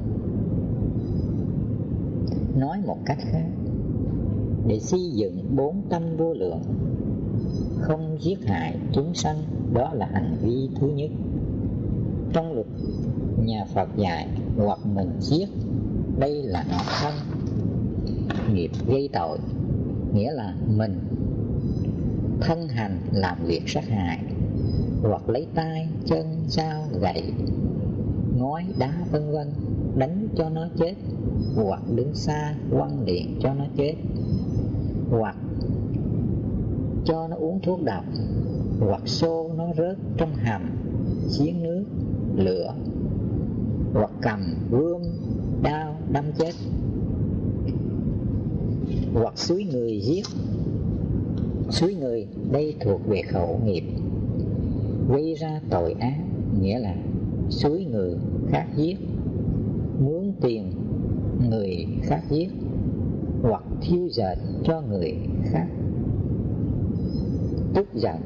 Nói một cách khác, để xây dựng bốn tâm vô lượng, không giết hại chúng sanh, đó là hành vi thứ nhất. Trong luật nhà Phật dạy, hoặc mình giết, đây là nó thân nghiệp gây tội, nghĩa là mình thân hành làm việc sát hại, hoặc lấy tay, chân, dao, gậy, ngói, đá vân vân đánh cho nó chết, hoặc đứng xa quăng điện cho nó chết, hoặc cho nó uống thuốc độc, hoặc xô nó rớt trong hầm, giếng nước, lửa, hoặc cầm gươm đao đâm chết, hoặc xúi người giết. Xúi người đây thuộc về khẩu nghiệp gây ra tội ác, nghĩa là xúi người khác giết, mướn tiền người khác giết, hoặc thiêu dệt cho người khác tức giận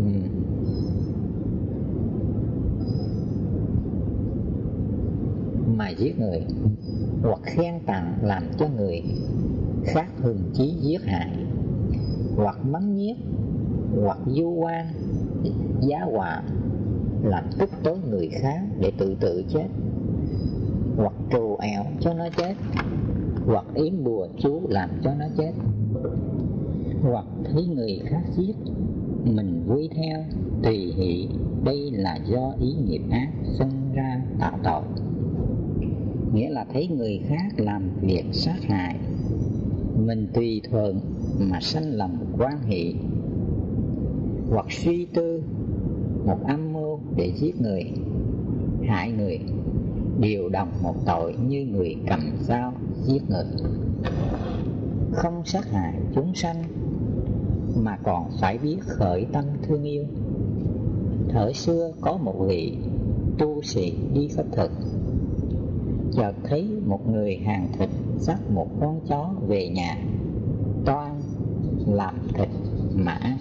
mà giết người, hoặc khen tặng làm cho người khác hưng chí giết hại, hoặc mắng nhiếc, hoặc du oan giá họa làm tức tối người khác để tự tự chết, hoặc trù ẻo cho nó chết, hoặc yếm bùa chú làm cho nó chết, hoặc thấy người khác giết mình vui theo tùy hỷ, đây là do ý nghiệp ác sinh ra tạo tội, nghĩa là thấy người khác làm việc sát hại, mình tùy thuận mà sanh lòng quan hỷ, hoặc suy tư một âm mưu để giết người, hại người, đều đồng một tội như người cầm dao giết người. Không sát hại chúng sanh mà còn phải biết khởi tâm thương yêu. Thời xưa có một vị tu sĩ đi khất thực, chợt thấy một người hàng thịt dắt một con chó về nhà toan làm thịt mà ăn.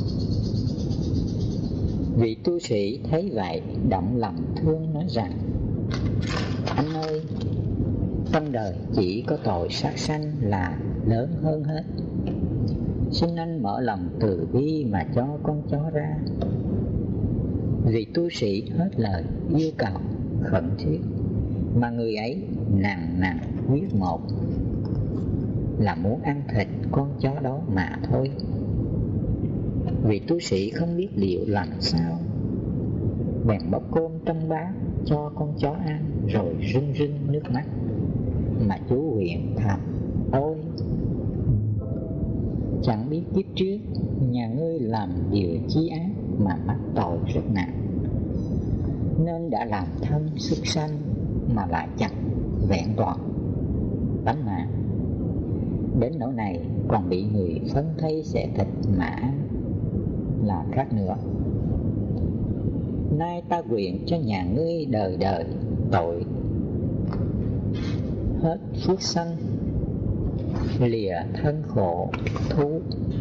Vị tu sĩ thấy vậy động lòng thương nói rằng: anh ơi, trong đời chỉ có tội sát sanh là lớn hơn hết, xin anh mở lòng từ bi mà cho con chó ra. Vị tu sĩ hết lời yêu cầu khẩn thiết, mà người ấy nặng nặng quyết một là muốn ăn thịt con chó đó mà thôi. Vị tu sĩ không biết liệu làm sao, bèn bóc cơm trong bát cho con chó ăn, rồi rưng rưng nước mắt mà chú nguyện thầm: ôi, chẳng biết kiếp trước nhà ngươi làm điều chi ác mà mắc tội rất nặng, nên đã làm thân súc sanh mà lại chẳng vẹn toàn tánh mạng, đến nỗi này còn bị người phân thây xẻ thịt mà ăn là khác nữa. Nay ta nguyện cho nhà ngươi đời đời tội hết phước sanh, lìa thân khổ thú,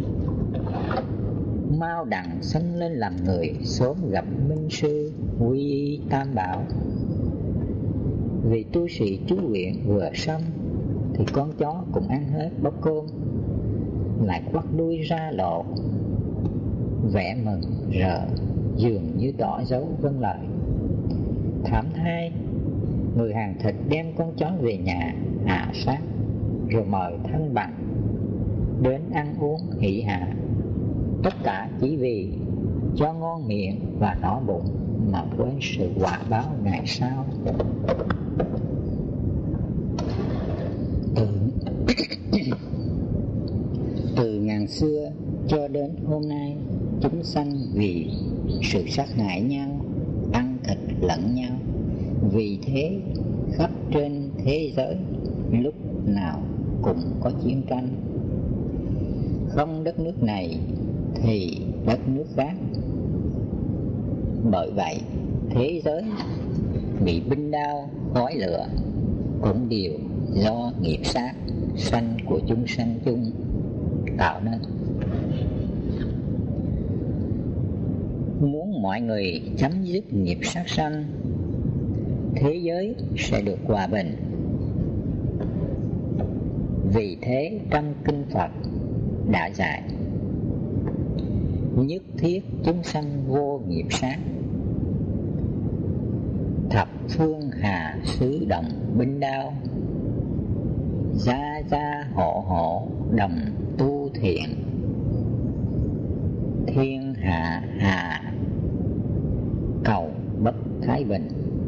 mau đặng sanh lên làm người, sớm gặp minh sư quy y tam bảo. Vì tu sĩ chú nguyện vừa xong thì con chó cũng ăn hết bát cơm, lại quắt đuôi ra lộ, vẻ mừng rỡ, dường như tỏ dấu vâng lời. Thảm thay, người hàng thịt đem con chó về nhà hạ sát, rồi mời thân bằng đến ăn uống hỷ hạ, tất cả chỉ vì cho ngon miệng và no bụng mà quên sự quả báo ngày sau. cho đến hôm nay chúng sanh vì sự sát hại nhau, ăn thịt lẫn nhau. Vì thế khắp trên thế giới lúc nào cũng có chiến tranh. Không đất nước này thì đất nước khác. Bởi vậy thế giới bị binh đao khói lửa cũng đều do nghiệp sát sanh của chúng sanh chung tạo nên. Muốn mọi người chấm dứt nghiệp sát sanh, thế giới sẽ được hòa bình. Vì thế trong kinh Phật đã dạy nhất thiết chúng sanh vô nghiệp sát, thập phương hà xứ đồng binh đao, gia gia hộ hộ đồng tu thiện, thiên hạ hà cầu bất thái bình.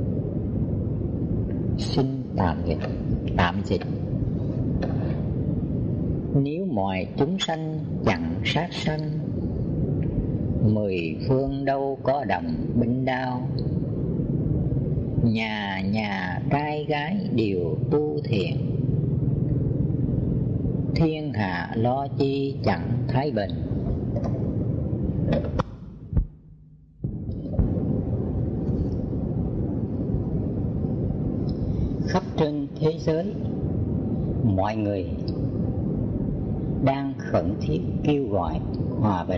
Xin tạm dịch. Tạm dịch: nếu mọi chúng sanh chẳng sát sanh, mười phương đâu có đồng binh đao. Nhà nhà trai gái đều tu thiện, thiên hạ lo chi chẳng thái bình. Khắp trên thế giới, mọi người đang khẩn thiết kêu gọi hòa bình,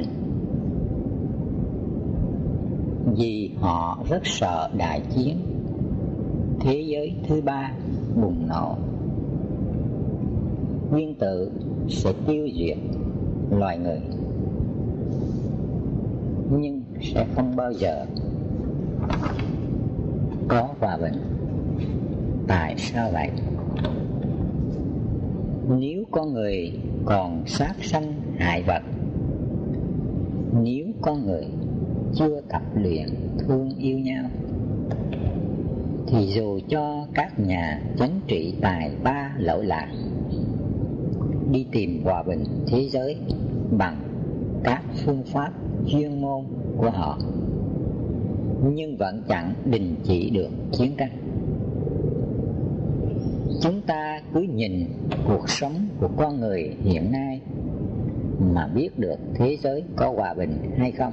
vì họ rất sợ đại chiến thế giới thứ ba bùng nổ. Nguyên tử sẽ tiêu diệt loài người, nhưng sẽ không bao giờ có hòa bình. Tại sao vậy? Nếu con người còn sát sanh hại vật, nếu con người chưa tập luyện thương yêu nhau, thì dù cho các nhà chánh trị tài ba lỗi lạc đi tìm hòa bình thế giới bằng các phương pháp chuyên môn của họ, nhưng vẫn chẳng đình chỉ được chiến tranh. Chúng ta cứ nhìn cuộc sống của con người hiện nay mà biết được thế giới có hòa bình hay không.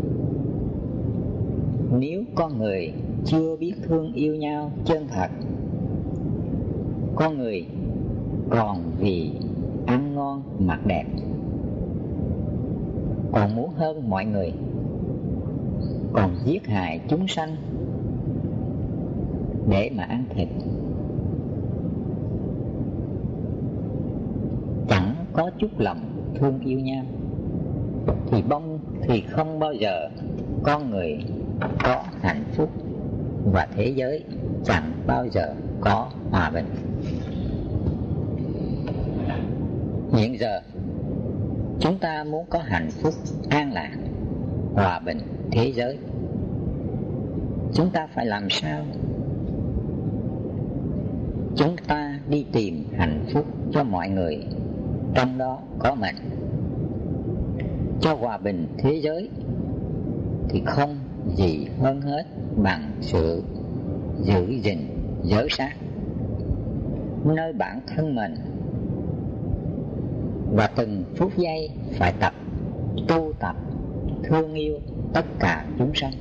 Nếu con người chưa biết thương yêu nhau chân thật, con người còn vì ăn ngon mặc đẹp, còn muốn hơn mọi người, còn giết hại chúng sanh để mà ăn thịt, chẳng có chút lòng thương yêu nhau, thì bông thì không bao giờ con người có hạnh phúc, và thế giới chẳng bao giờ có hòa bình. Hiện giờ chúng ta muốn có hạnh phúc, an lạc, hòa bình thế giới, chúng ta phải làm sao? Chúng ta đi tìm hạnh phúc cho mọi người, trong đó có mình. Cho hòa bình thế giới thì không gì hơn hết bằng sự giữ gìn giới sát nơi bản thân mình, và từng phút giây phải tập tu tập thương yêu tất cả chúng sanh.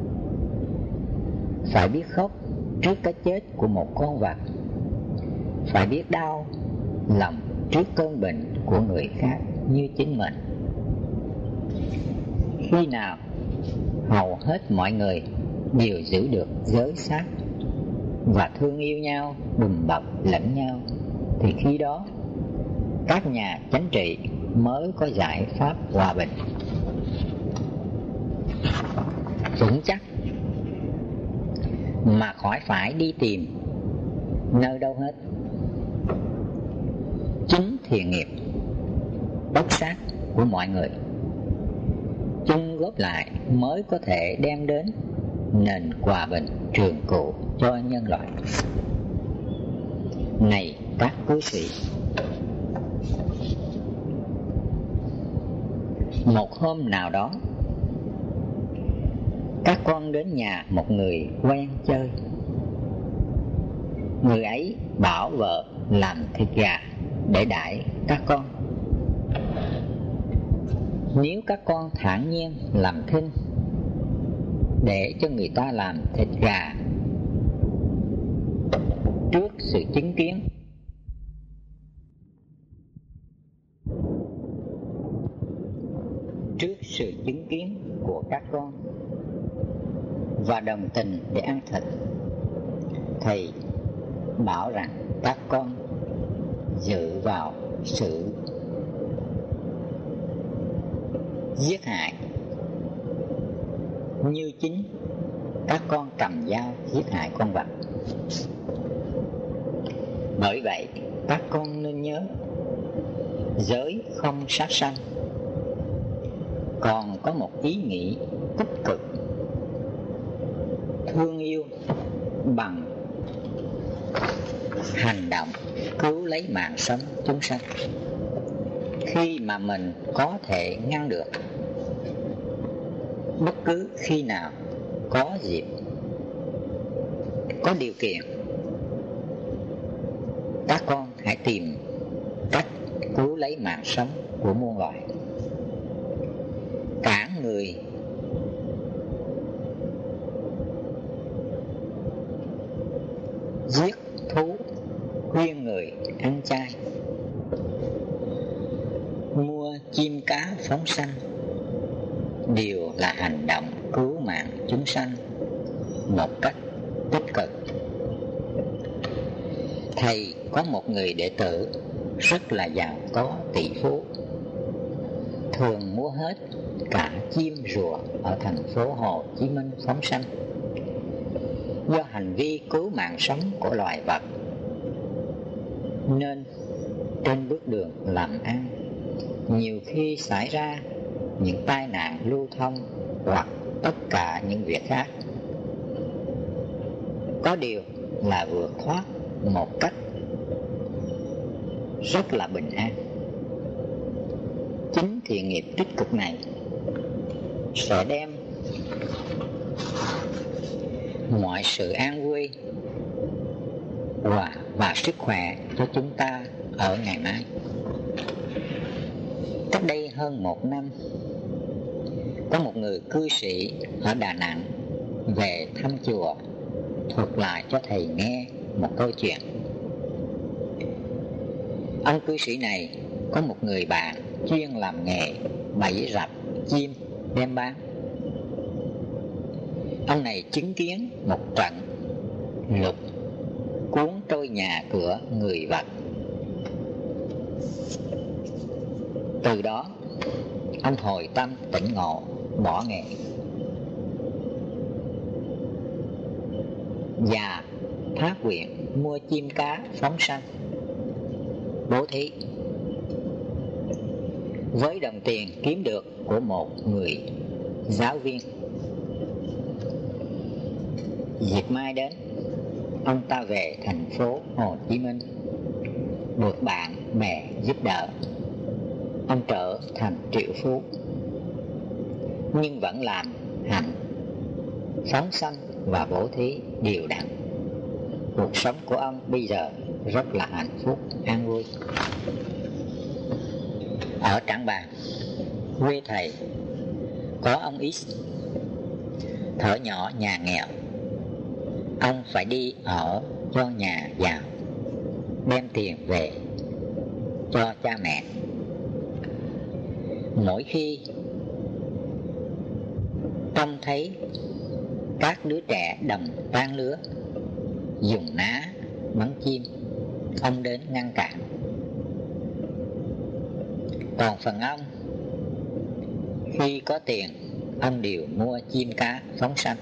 Phải biết khóc trước cái chết của một con vật, phải biết đau lòng trước cơn bệnh của người khác như chính mình. Khi nào hầu hết mọi người đều giữ được giới sát và thương yêu nhau, đùm bọc lẫn nhau, thì khi đó các nhà chánh trị mới có giải pháp hòa bình vững chắc, mà khỏi phải đi tìm nơi đâu hết. Chính thiện nghiệp bất sát của mọi người chung góp lại mới có thể đem đến nền hòa bình trường cửu cho nhân loại. Này các cư sĩ, Một hôm nào đó, các con đến nhà một người quen chơi. Người ấy bảo vợ làm thịt gà để đãi các con. Nếu các con thản nhiên làm thinh để cho người ta làm thịt gà trước sự chứng kiến trước sự chứng kiến của các con và đồng tình để ăn thịt, thầy bảo rằng các con dự vào sự giết hại như chính các con cầm dao giết hại con vật. Bởi vậy các con nên nhớ, giới không sát sanh còn có một ý nghĩ tích cực, thương yêu bằng hành động cứu lấy mạng sống chúng sanh. Khi mà mình có thể ngăn được, bất cứ khi nào có dịp, có điều kiện, các con hãy tìm cách cứu lấy mạng sống của muôn loài. Cản người giết thú, khuyên người ăn chay, mua chim cá phóng sanh, đều là hành động cứu mạng chúng sanh một cách tích cực. Thầy có một người đệ tử rất là giàu có, tỷ phú, thường mua hết cả chim rùa ở thành phố Hồ Chí Minh phóng sanh. Do hành vi cứu mạng sống của loài vật nên trên bước đường làm ăn nhiều khi xảy ra những tai nạn lưu thông hoặc tất cả những việc khác. Có điều là vượt thoát một cách rất là bình an. Chính thiện nghiệp tích cực này sẽ đem mọi sự an vui và, và sức khỏe cho chúng ta ở ngày mai. Cách đây hơn một năm, có một người cư sĩ ở Đà Nẵng về thăm chùa, thuật lại cho thầy nghe một câu chuyện. Ông cư sĩ này có một người bạn chuyên làm nghề bẫy rập chim đem bán. Ông này chứng kiến một trận lục cuốn trôi nhà cửa người vật. Từ đó ông hồi tâm tỉnh ngộ, bỏ nghề và phát nguyện mua chim cá phóng sanh, bố thí. Với đồng tiền kiếm được của một người giáo viên, dịp mai đến, ông ta về thành phố Hồ Chí Minh, được bạn bè giúp đỡ, ông trở thành triệu phú, nhưng vẫn làm hành phóng sanh và bố thí đều đặn. Cuộc sống của ông bây giờ rất là hạnh phúc, an vui. Ở Trảng Bàng, quê thầy, có ông X, thở nhỏ nhà nghèo. Ông phải đi ở cho nhà giàu, đem tiền về cho cha mẹ. Mỗi khi trông thấy các đứa trẻ đồng trang lứa dùng ná bắn chim, ông đến ngăn cản. Còn phần ông, khi có tiền, ông đều mua chim cá phóng sanh.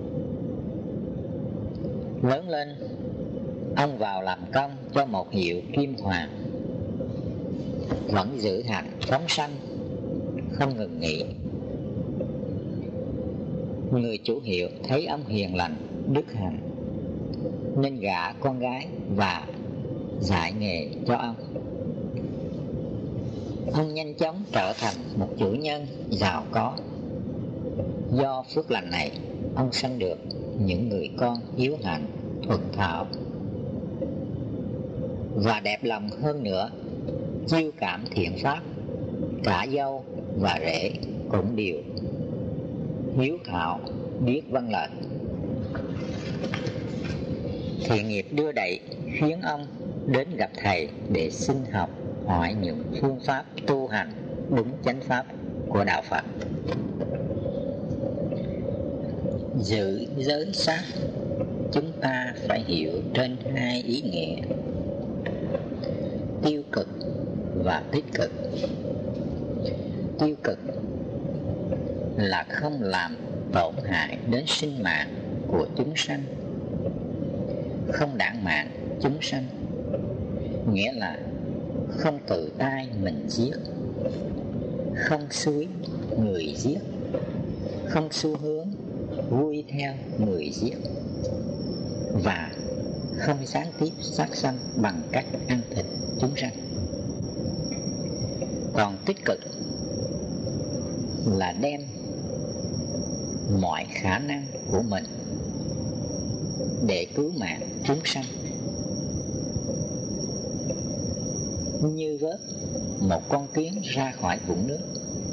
Lớn lên, ông vào làm công cho một hiệu kim hoàng, vẫn giữ hạnh phóng sanh, không ngừng nghỉ. Người chủ hiệu thấy ông hiền lành, đức hạnh, nên gả con gái và dạy nghề cho ông. Ông nhanh chóng trở thành một chủ nhân giàu có. Do phước lành này, ông sanh được những người con hiếu hạnh, thuần thảo và đẹp lòng hơn nữa, chiêu cảm thiện pháp. Cả dâu và rể cũng đều hiếu thảo, biết vâng lệnh. Thiện nghiệp đưa đẩy khiến ông đến gặp thầy để xin học hỏi những phương pháp tu hành đúng chánh pháp của đạo Phật. Giữ giới sát, chúng ta phải hiểu trên hai ý nghĩa: tiêu cực và tích cực. Tiêu cực là không làm tổn hại đến sinh mạng của chúng sanh, không đản mạn chúng sanh, nghĩa là không tự tay mình giết, không xúi người giết, không xu hướng vui theo người giết, và không gián tiếp sát sanh bằng cách ăn thịt chúng sanh. Còn tích cực là đem mọi khả năng của mình để cứu mạng chúng sanh, như vớt một con kiến ra khỏi vũng nước,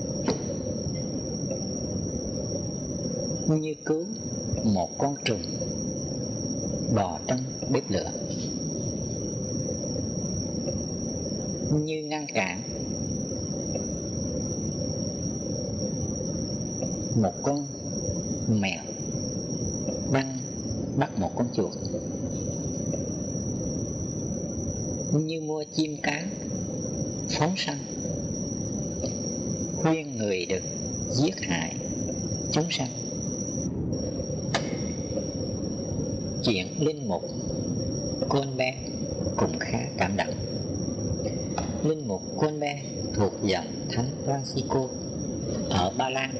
như cứu một con trùng bò trong bếp lửa, như ngăn cản một con mèo đang bắt một con chuột, như mua chim cá phóng sanh, khuyên người đừng giết hại chúng sanh. Chuyện linh mục Colbert cũng khá cảm động. Linh mục Colbert thuộc dòng Thánh Francisco ở Ba Lan,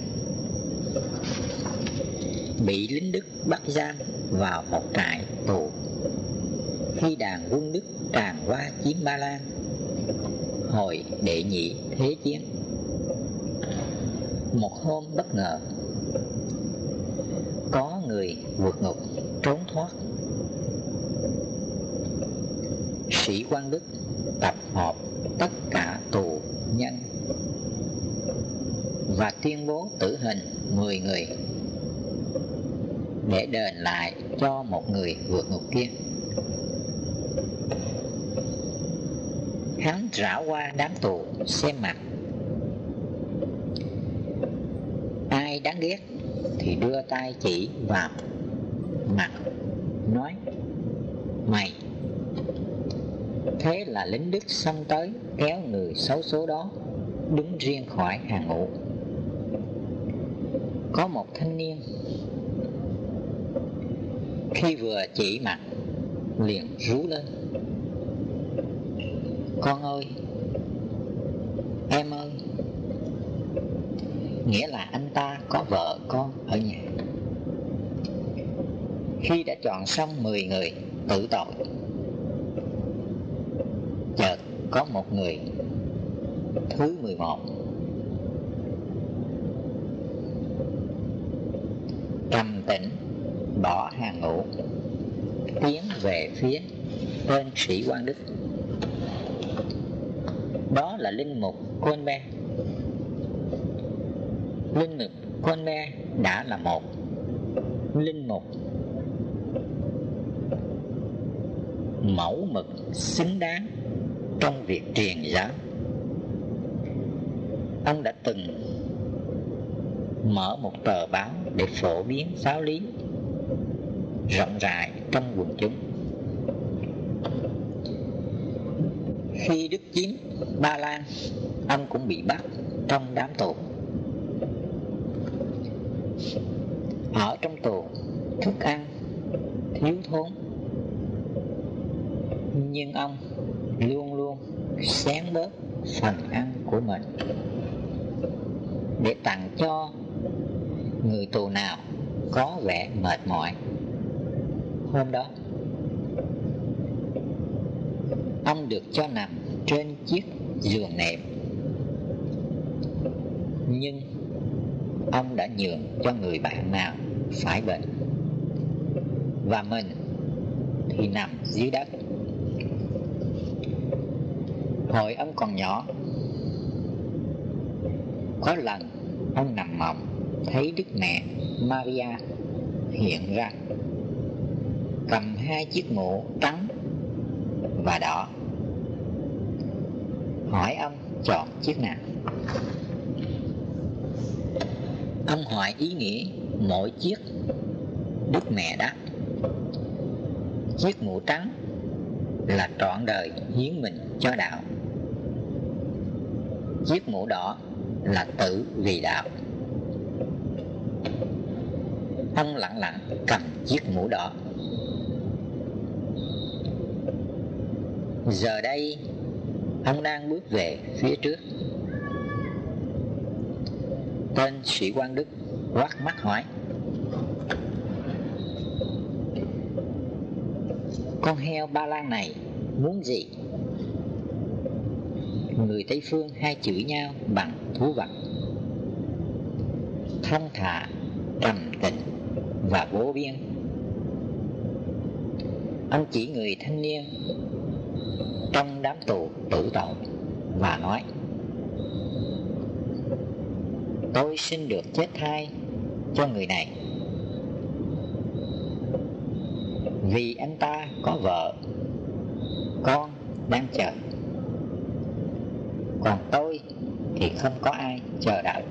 bị lính Đức bắt giam vào một trại tù khi đàn quân Đức tràn qua chiếm Ba Lan hồi đệ nhị thế chiến. Một hôm bất ngờ, có người vượt ngục trốn thoát. Sĩ quan Đức tập hợp tất cả tù nhân và tuyên bố tử hình mười người để đền lại cho một người vượt ngục kia. Hắn rảo qua đám tù xem mặt, ai đáng ghét thì đưa tay chỉ vào mặt, nói mày. Thế là lính Đức xông tới kéo người xấu số đó đứng riêng khỏi hàng ngũ. Có một thanh niên khi vừa chỉ mặt liền rú lên: con ơi, em ơi, nghĩa là anh ta có vợ con ở nhà. Khi đã chọn xong mười người tử tội, chợt có một người thứ mười một trầm tĩnh bỏ hàng ngũ tiến về phía tên sĩ quan Đức. Đó là linh mục Colbert. Linh mục Colbert đã là một linh mục mẫu mực xứng đáng trong việc truyền giáo. Ông đã từng mở một tờ báo để phổ biến giáo lý rộng rãi trong quần chúng. Khi Đức chiếm Ba Lan, ông cũng bị bắt trong đám tù. Ở trong tù, thức ăn thiếu thốn, nhưng ông luôn luôn xén bớt phần ăn của mình để tặng cho người tù nào có vẻ mệt mỏi. Hôm đó, ông được cho nằm trên chiếc giường nệm Nhưng ông đã nhường cho người bạn nào phải bệnh, và mình thì nằm dưới đất. Hồi ông còn nhỏ, có lần ông nằm mộng thấy Đức Mẹ Maria hiện ra, cầm hai chiếc mũ trắng và đỏ, hỏi ông chọn chiếc nào. Ông hỏi ý nghĩa mỗi chiếc. Đức Mẹ đáp: chiếc mũ trắng là trọn đời hiến mình cho đạo, chiếc mũ đỏ là tử vì đạo. Ông lặng lặng cầm chiếc mũ đỏ. Giờ đây ông đang bước về phía trước. Tên sĩ quan Đức quát mắt hỏi: con heo Ba Lan này muốn gì? Người Tây Phương hay chửi nhau bằng thú vật, thông thả, trầm tĩnh và vô biên. Ông chỉ người thanh niên trong đám tù tử tội và nói: tôi xin được chết thay cho người này, vì anh ta có vợ, con đang chờ, còn tôi thì không có ai chờ đợi.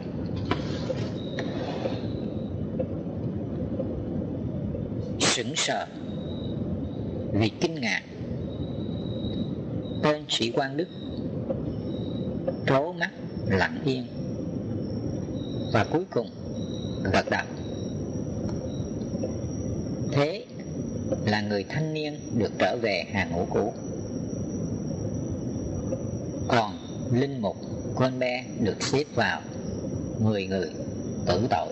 Sững sờ vì kinh ngạc, tên sĩ quan Đức trố mắt lặng yên và cuối cùng gật đầu. Thế là người thanh niên được trở về hàng ngũ cũ, còn linh mục Colbert được xếp vào mười người tử tội.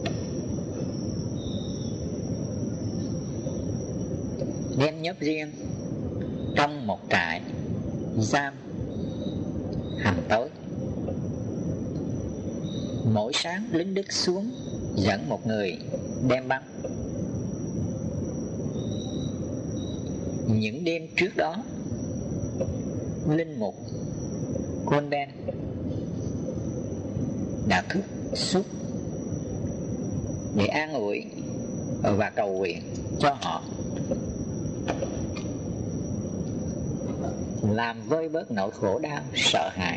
Đem nhốt riêng trong một trại giam hầm tối. Mỗi sáng lính Đức xuống dẫn một người đem băng. Những đêm trước đó, linh mục Colbert đã thức suốt để an ủi và cầu nguyện cho họ, làm vơi bớt nỗi khổ đau sợ hãi.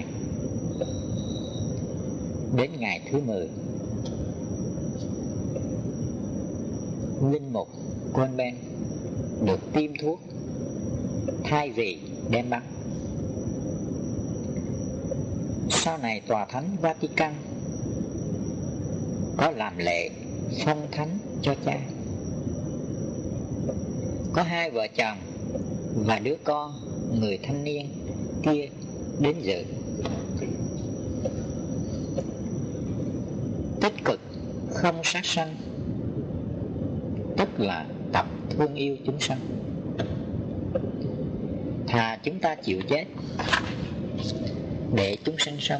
Đến ngày thứ mười, linh mục Colbert được tiêm thuốc thay vì đem băng. Sau này tòa thánh Vatican có làm lễ phong thánh cho cha. Có hai vợ chồng và đứa con người thanh niên kia đến dự. Tích cực không sát sanh, tức là tập thương yêu chúng sanh. Thà chúng ta chịu chết để chúng sanh sống,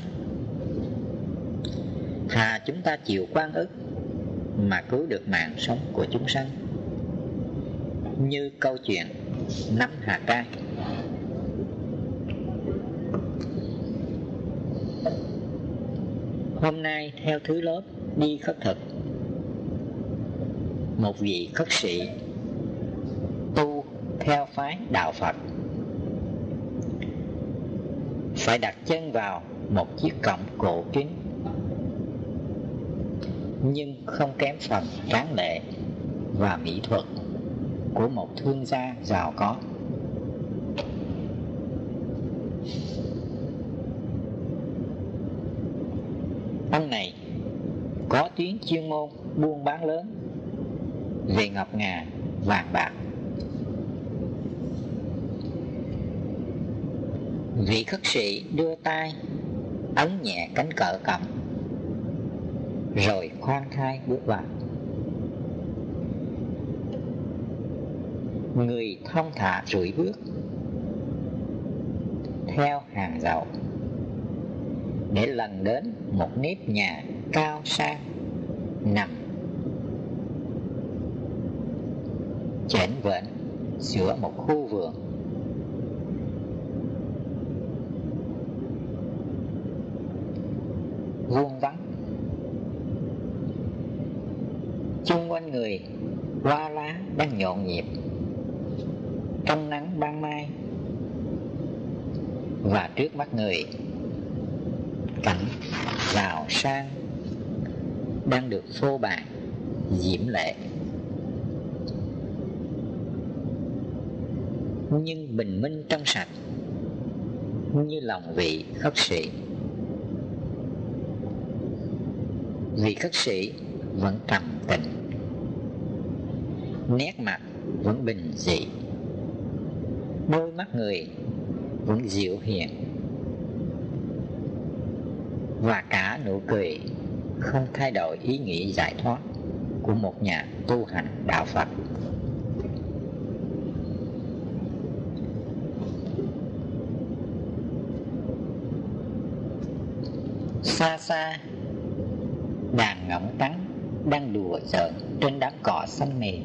thà chúng ta chịu oan ức mà cứu được mạng sống của chúng sanh. Như câu chuyện nắm hạt cay. Hôm nay theo thứ lớp đi khất thực, một vị khất sĩ tu theo phái đạo Phật phải đặt chân vào một chiếc cổng cổ kính, nhưng không kém phần tráng lệ và mỹ thuật của một thương gia giàu có. Ông này có tiếng chuyên môn buôn bán lớn về ngọc ngà, vàng bạc. Vị khất sĩ đưa tay ấn nhẹ cánh cửa cổng, rồi khoan thai bước vào. Người thong thả rưỡi bước theo hàng dậu, để lần đến một nếp nhà cao sang nằm chểnh vểnh giữa một khu vườn. Vuông vắng, chung quanh người hoa lá đang nhộn nhịp trong nắng ban mai, và trước mắt người cảnh giàu sang đang được phô bày diễm lệ, nhưng bình minh trong sạch như lòng vị khất sĩ. Vị khất sĩ vẫn trầm tĩnh, nét mặt vẫn bình dị, đôi mắt người vẫn dịu hiền, và cả nụ cười không thay đổi ý nghĩ giải thoát của một nhà tu hành đạo Phật. Xa xa, đàn ngỗng trắng đang đùa giỡn trên đám cỏ xanh mềm.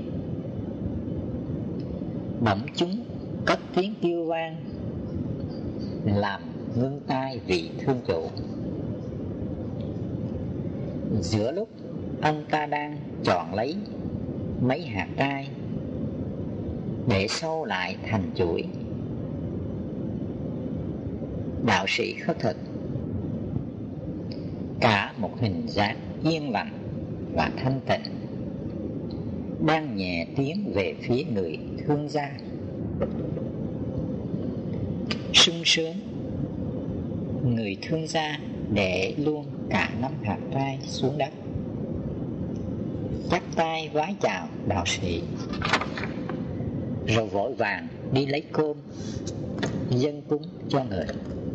Bỗng chúng cất tiếng kêu vang làm ngưng tai vị thương chủ. Giữa lúc ông ta đang chọn lấy mấy hạt trai để sâu lại thành chuỗi, đạo sĩ khất thực, cả một hình dáng yên lặng và thanh tịnh, đang nhẹ tiến về phía người thương gia. Sung sướng, người thương gia để luôn cả nắm hạt trai xuống đất, chắp tay vái chào đạo sĩ, rồi vội vàng đi lấy cơm dâng cúng cho người.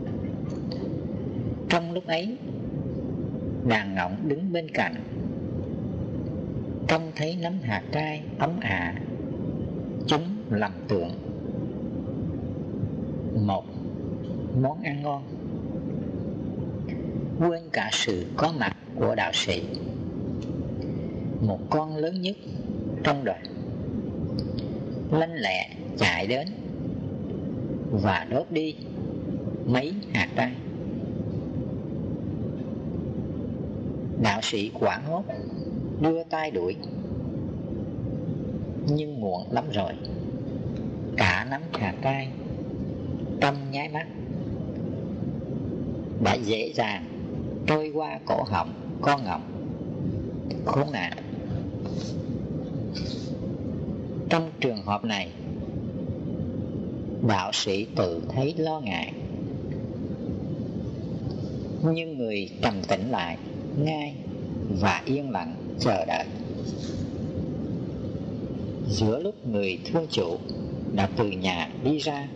Trong lúc ấy, đàn ngỗng đứng bên cạnh, trông thấy nắm hạt trai ấm ả, chúng lầm tưởng một món ăn ngon, quên cả sự có mặt của đạo sĩ. Một con lớn nhất trong đoàn lanh lẹ chạy đến và đốt đi mấy hạt trai. Đạo sĩ hoảng hốt đưa tay đuổi, nhưng muộn lắm rồi. Cả nắm hạt trai trong nháy mắt đã dễ dàng trôi qua cổ họng con ngỗng khốn nạn. Trong trường hợp này, đạo sĩ tự thấy lo ngại, nhưng người trầm tĩnh lại ngay và yên lặng chờ đợi. Giữa lúc người thương chủ đã từ nhà đi ra,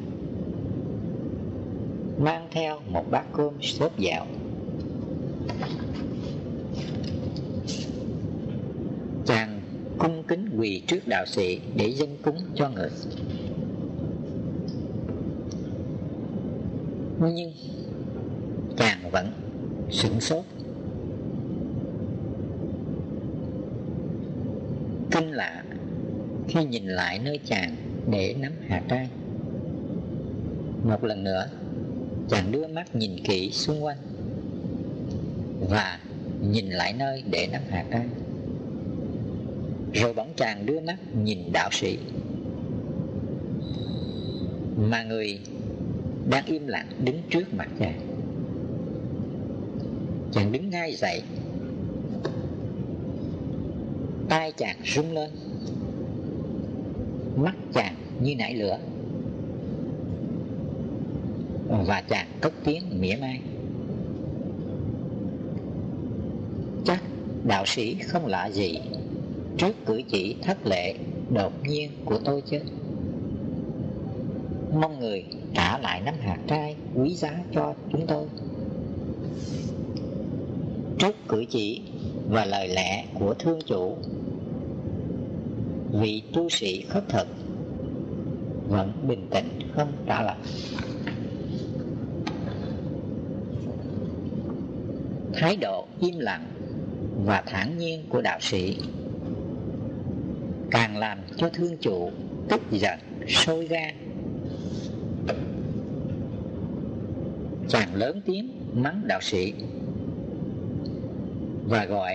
mang theo một bát cơm xốp dẻo, chàng cung kính quỳ trước đạo sĩ để dâng cúng cho người. Nhưng chàng vẫn sửng sốt, kinh lạ khi nhìn lại nơi chàng để nắm hạt trai. Một lần nữa, chàng đưa mắt nhìn kỹ xung quanh và nhìn lại nơi để nắm hạt trai. Rồi bỗng chàng đưa mắt nhìn đạo sĩ, mà người đang im lặng đứng trước mặt chàng. Chàng đứng ngay dậy, tay chàng rung lên, mắt chàng như nảy lửa, và chàng cất tiếng mỉa mai: chắc đạo sĩ không lạ gì trước cử chỉ thất lễ đột nhiên của tôi chứ. Mong người trả lại nắm hạt trai quý giá cho chúng tôi. Trước cử chỉ và lời lẽ của thương chủ, vị tu sĩ khất thực vẫn bình tĩnh không trả lời. Thái độ im lặng và thản nhiên của đạo sĩ càng làm cho thương chủ tức giận sôi gan. Chàng lớn tiếng mắng đạo sĩ và gọi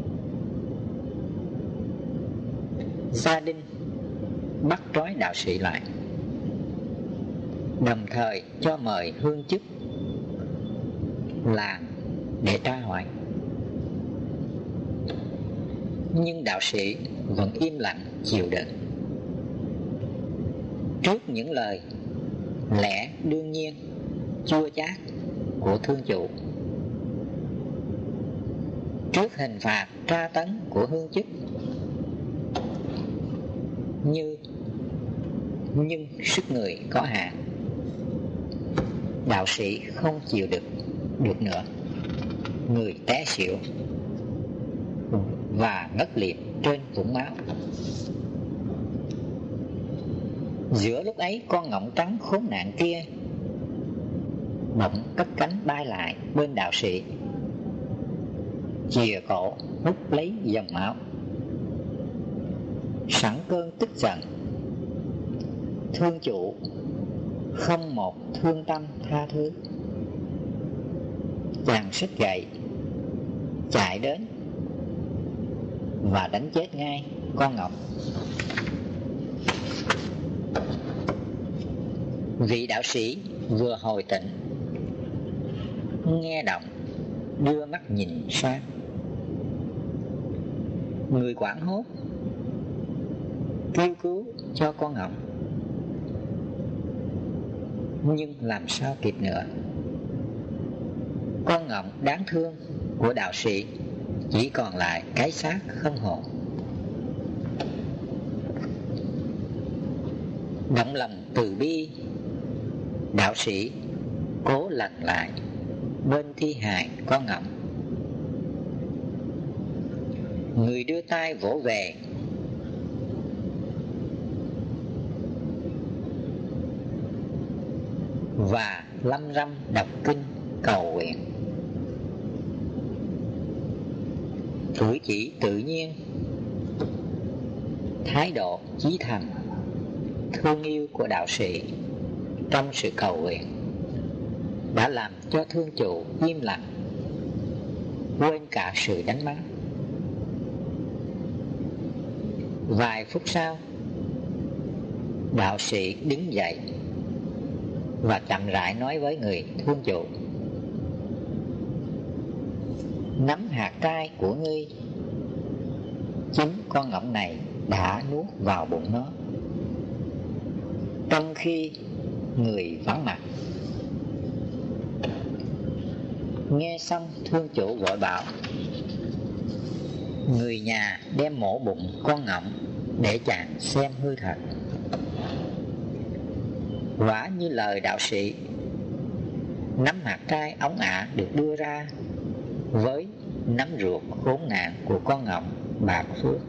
gia đình bắt trói đạo sĩ lại, đồng thời cho mời hương chức làng để tra hỏi. Nhưng đạo sĩ vẫn im lặng chịu đựng. Trước những lời lẽ đương nhiên chua chát của thương chủ, trước hình phạt tra tấn của hương chức, như nhưng sức người có hạn, đạo sĩ không chịu được được nữa, người té xỉu và ngất liệm trên vũng máu. Giữa lúc ấy, con ngỗng trắng khốn nạn kia bỗng cất cánh bay lại bên đạo sĩ, chìa cổ hút lấy dòng máu. Sẵn cơn tức giận, thương chủ không một thương tâm tha thứ, chàng xích gậy chạy đến và đánh chết ngay con ngỗng. Vị đạo sĩ vừa hồi tỉnh, nghe động đưa mắt nhìn sang, người hoảng hốt kêu cứu cho con ngỗng, nhưng làm sao kịp nữa. Con ngỗng đáng thương của đạo sĩ chỉ còn lại cái xác không hồn. Động lòng từ bi, đạo sĩ cố lần lại bên thi hài con ngỗng. Người đưa tay vỗ về, và lâm râm đọc kinh cầu nguyện. Cử chỉ tự nhiên, thái độ chí thành, thương yêu của đạo sĩ trong sự cầu nguyện đã làm cho thương chủ im lặng, quên cả sự đánh mắng. Vài phút sau, đạo sĩ đứng dậy và chậm rãi nói với người thương chủ: nắm hạt trai của ngươi, chính con ngỗng này đã nuốt vào bụng nó trong khi người vắng mặt. Nghe xong, thương chủ vội bảo người nhà đem mổ bụng con ngỗng để chàng xem hư thật. Quả như lời đạo sĩ, nắm hạt trai ống ả được đưa ra với nắm ruột khốn nạn của con ngỗng bạc phước.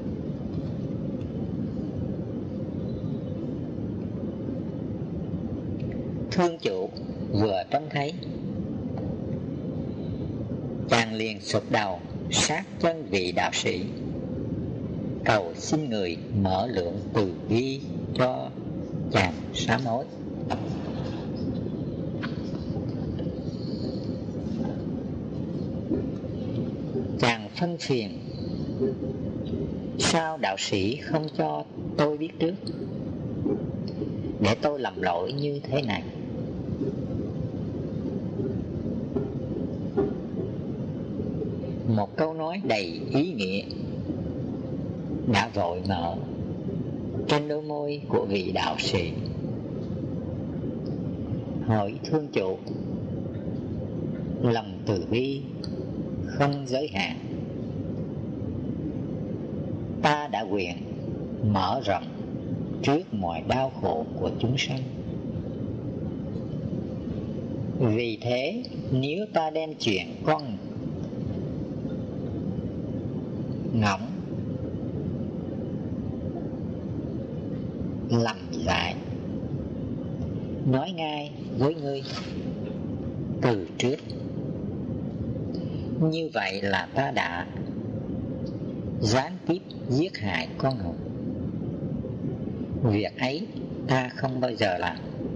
Thương chủ vừa trông thấy, chàng liền sụp đầu sát chân vị đạo sĩ, cầu xin người mở lượng từ bi cho chàng sám hối. Chàng phân phiền: sao đạo sĩ không cho tôi biết trước, để tôi lầm lỗi như thế này? Một câu nói đầy ý nghĩa đã vội nở trên đôi môi của vị đạo sĩ. Hỏi thương chủ, lòng từ bi không giới hạn, ta đã nguyện mở rộng trước mọi đau khổ của chúng sanh. Vì thế, nếu ta đem chuyện con ngỗng lầm dại nói ngay với ngươi từ trước, như vậy là ta đã gián tiếp giết hại con người. Việc ấy ta không bao giờ làm.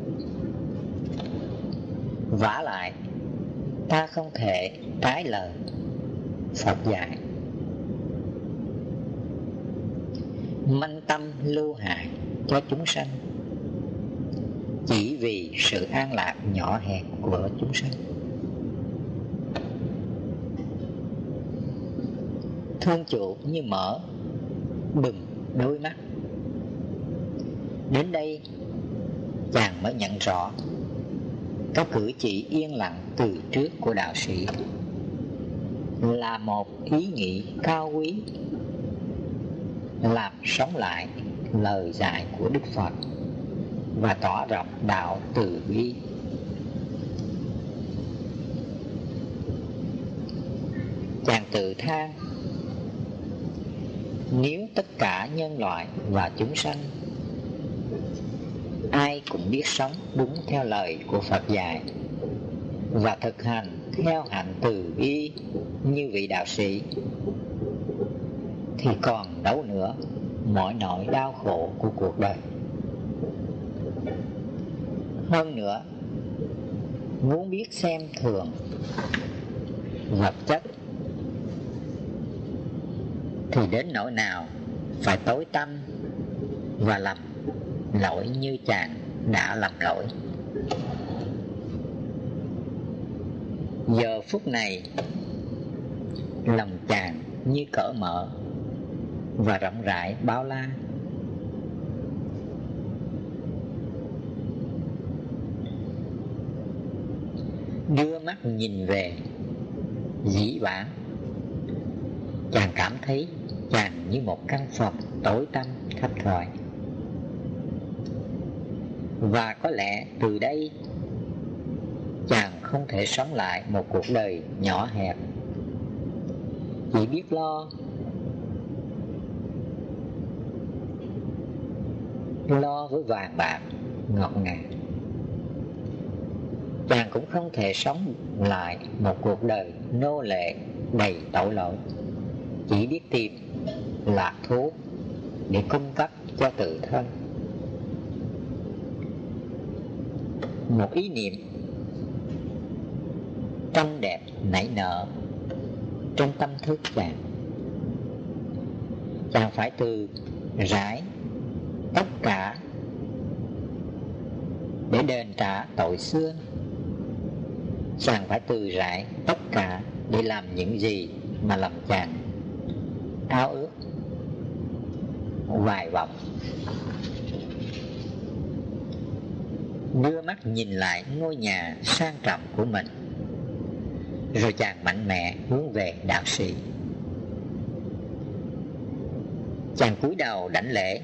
Vả lại, ta không thể trái lời Phật dạy, manh tâm lưu hại cho chúng sanh chỉ vì sự an lạc nhỏ hẹp của chúng sanh. Thương chủ như mở bừng đôi mắt. Đến đây chàng mới nhận rõ các cử chỉ yên lặng từ trước của đạo sĩ là một ý nghĩ cao quý, làm sống lại lời dạy của Đức Phật và tỏ rộng đạo từ bi. Chàng tự than, nếu tất cả nhân loại và chúng sanh ai cũng biết sống đúng theo lời của Phật dạy và thực hành theo hạnh từ bi như vị đạo sĩ, thì còn đâu nữa mọi nỗi đau khổ của cuộc đời. Hơn nữa, muốn biết xem thường vật chất thì đến nỗi nào phải tối tăm và lầm lỗi như chàng đã lầm lỗi. Giờ phút này lòng chàng như cởi mở và rộng rãi bao la. Đưa mắt nhìn về dĩ vãng, chàng cảm thấy chàng như một căn phòng tối tăm thấp thỏi. Và có lẽ từ đây chàng không thể sống lại một cuộc đời nhỏ hẹp, chỉ biết lo lo với vàng bạc ngọt ngào. Chàng cũng không thể sống lại một cuộc đời nô lệ đầy tội lỗi, chỉ biết tìm lạc thú để cung cấp cho tự thân. Một ý niệm trong đẹp nảy nở trong tâm thức chàng. Chàng phải từ rải tất cả để đền trả tội xưa. Chàng phải từ rải tất cả để làm những gì mà lòng chàng ao ước vài vọng. Đưa mắt nhìn lại ngôi nhà sang trọng của mình, rồi chàng mạnh mẽ hướng về đạo sĩ. Chàng cúi đầu đảnh lễ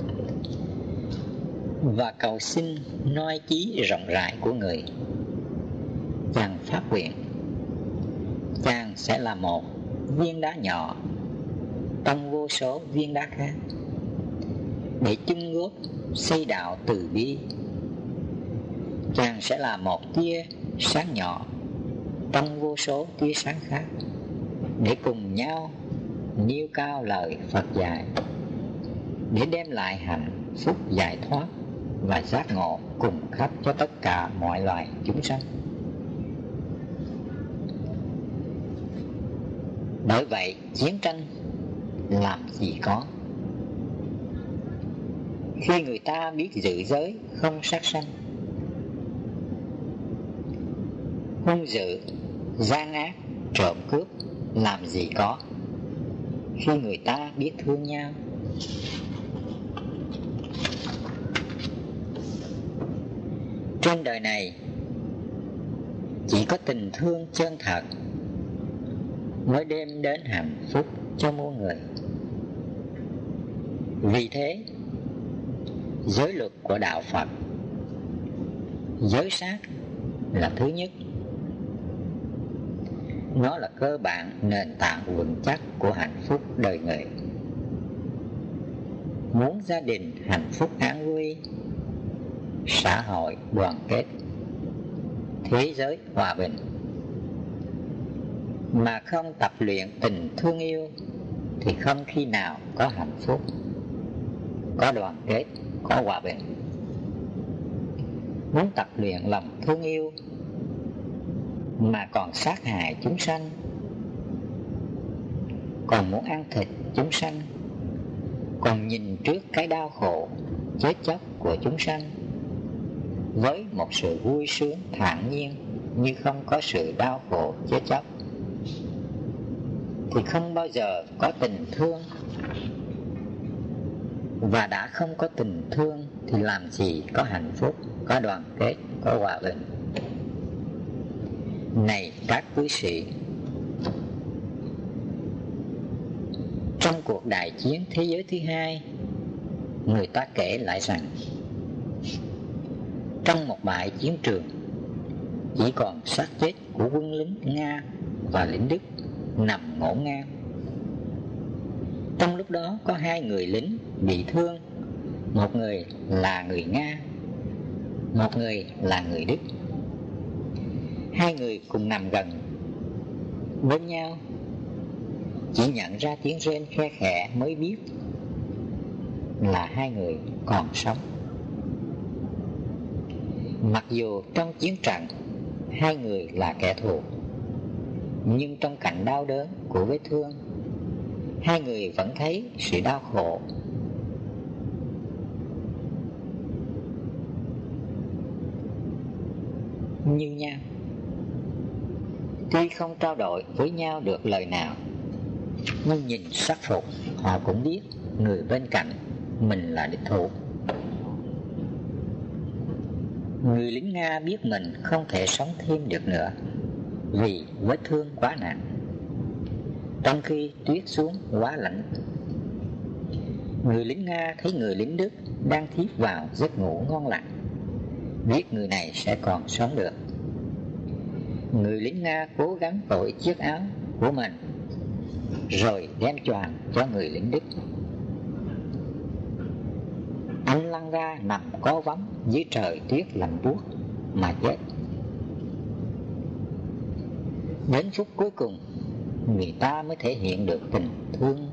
và cầu xin noi chí rộng rãi của người. Chàng phát nguyện chàng sẽ là một viên đá nhỏ trong vô số viên đá khác để chung góp xây đạo từ bi. Chàng sẽ là một tia sáng nhỏ trong vô số tia sáng khác để cùng nhau nêu cao lời Phật dạy, để đem lại hạnh phúc giải thoát và giác ngộ cùng khắp cho tất cả mọi loài chúng sanh. Bởi vậy chiến tranh làm gì có. Khi người ta biết giữ giới không sát sanh, hung dữ, gian ác, trộm cướp làm gì có. Khi người ta biết thương nhau, trên đời này chỉ có tình thương chân thật mới đem đến hạnh phúc cho muôn người. Vì thế, giới luật của đạo Phật, giới sát là thứ nhất. Nó là cơ bản nền tảng vững chắc của hạnh phúc đời người. Muốn gia đình hạnh phúc an vui, xã hội đoàn kết, thế giới hòa bình, mà không tập luyện tình thương yêu thì không khi nào có hạnh phúc, có đoàn kết, có hòa bình. Muốn tập luyện lòng thương yêu mà còn sát hại chúng sanh, còn muốn ăn thịt chúng sanh, còn nhìn trước cái đau khổ chết chóc của chúng sanh với một sự vui sướng thản nhiên như không có sự đau khổ chết chóc, thì không bao giờ có tình thương. Và đã không có tình thương thì làm gì có hạnh phúc, có đoàn kết, có hòa bình. Này các quý sĩ, trong cuộc đại chiến thế giới thứ hai, người ta kể lại rằng trong một bãi chiến trường chỉ còn xác chết của quân lính Nga và lính Đức nằm ngổn ngang. Trong lúc đó có hai người lính bị thương, một người là người Nga, một người là người Đức. Hai người cùng nằm gần bên nhau, chỉ nhận ra tiếng rên khe khẽ mới biết là hai người còn sống. Mặc dù trong chiến trận hai người là kẻ thù, nhưng trong cảnh đau đớn của vết thương, hai người vẫn thấy sự đau khổ. Như nhau, tuy không trao đổi với nhau được lời nào, nhưng nhìn sắc phục họ cũng biết người bên cạnh mình là địch thủ. Người lính Nga biết mình không thể sống thêm được nữa vì vết thương quá nặng, trong khi tuyết xuống quá lạnh. Người lính Nga thấy người lính Đức đang thiếp vào giấc ngủ ngon lành, biết người này sẽ còn sống được. Người lính Nga cố gắng cởi chiếc áo của mình rồi đem choàng cho người lính Đức. Anh lăn ra nằm có vóng dưới trời tuyết lạnh buốt mà chết. Đến phút cuối cùng, người ta mới thể hiện được tình thương,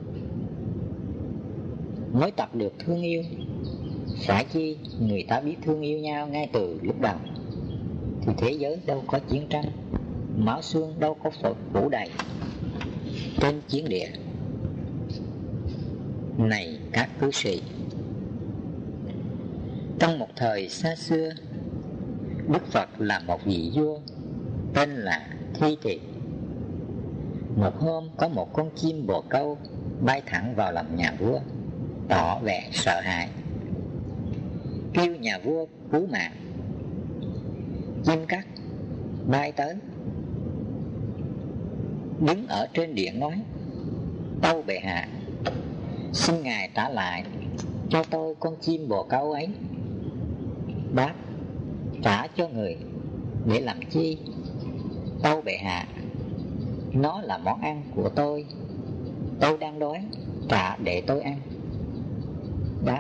mới tập được thương yêu. Phải chi người ta biết thương yêu nhau ngay từ lúc đầu, thì thế giới đâu có chiến tranh, máu xương đâu có phổi phủ đầy trên chiến địa. Này các cư sĩ, trong một thời xa xưa, Đức Phật là một vị vua tên là Thi Tỳ. Một hôm có một con chim bồ câu bay thẳng vào lòng nhà vua, tỏ vẻ sợ hãi, kêu nhà vua cứu mạng. Chim cắt bay tới, đứng ở trên điện nói: Tâu bệ hạ, xin ngài trả lại cho tôi con chim bồ câu ấy. Đáp: trả cho người để làm chi? Tâu bệ hạ, nó là món ăn của tôi, tôi đang đói, trả để tôi ăn. Đáp: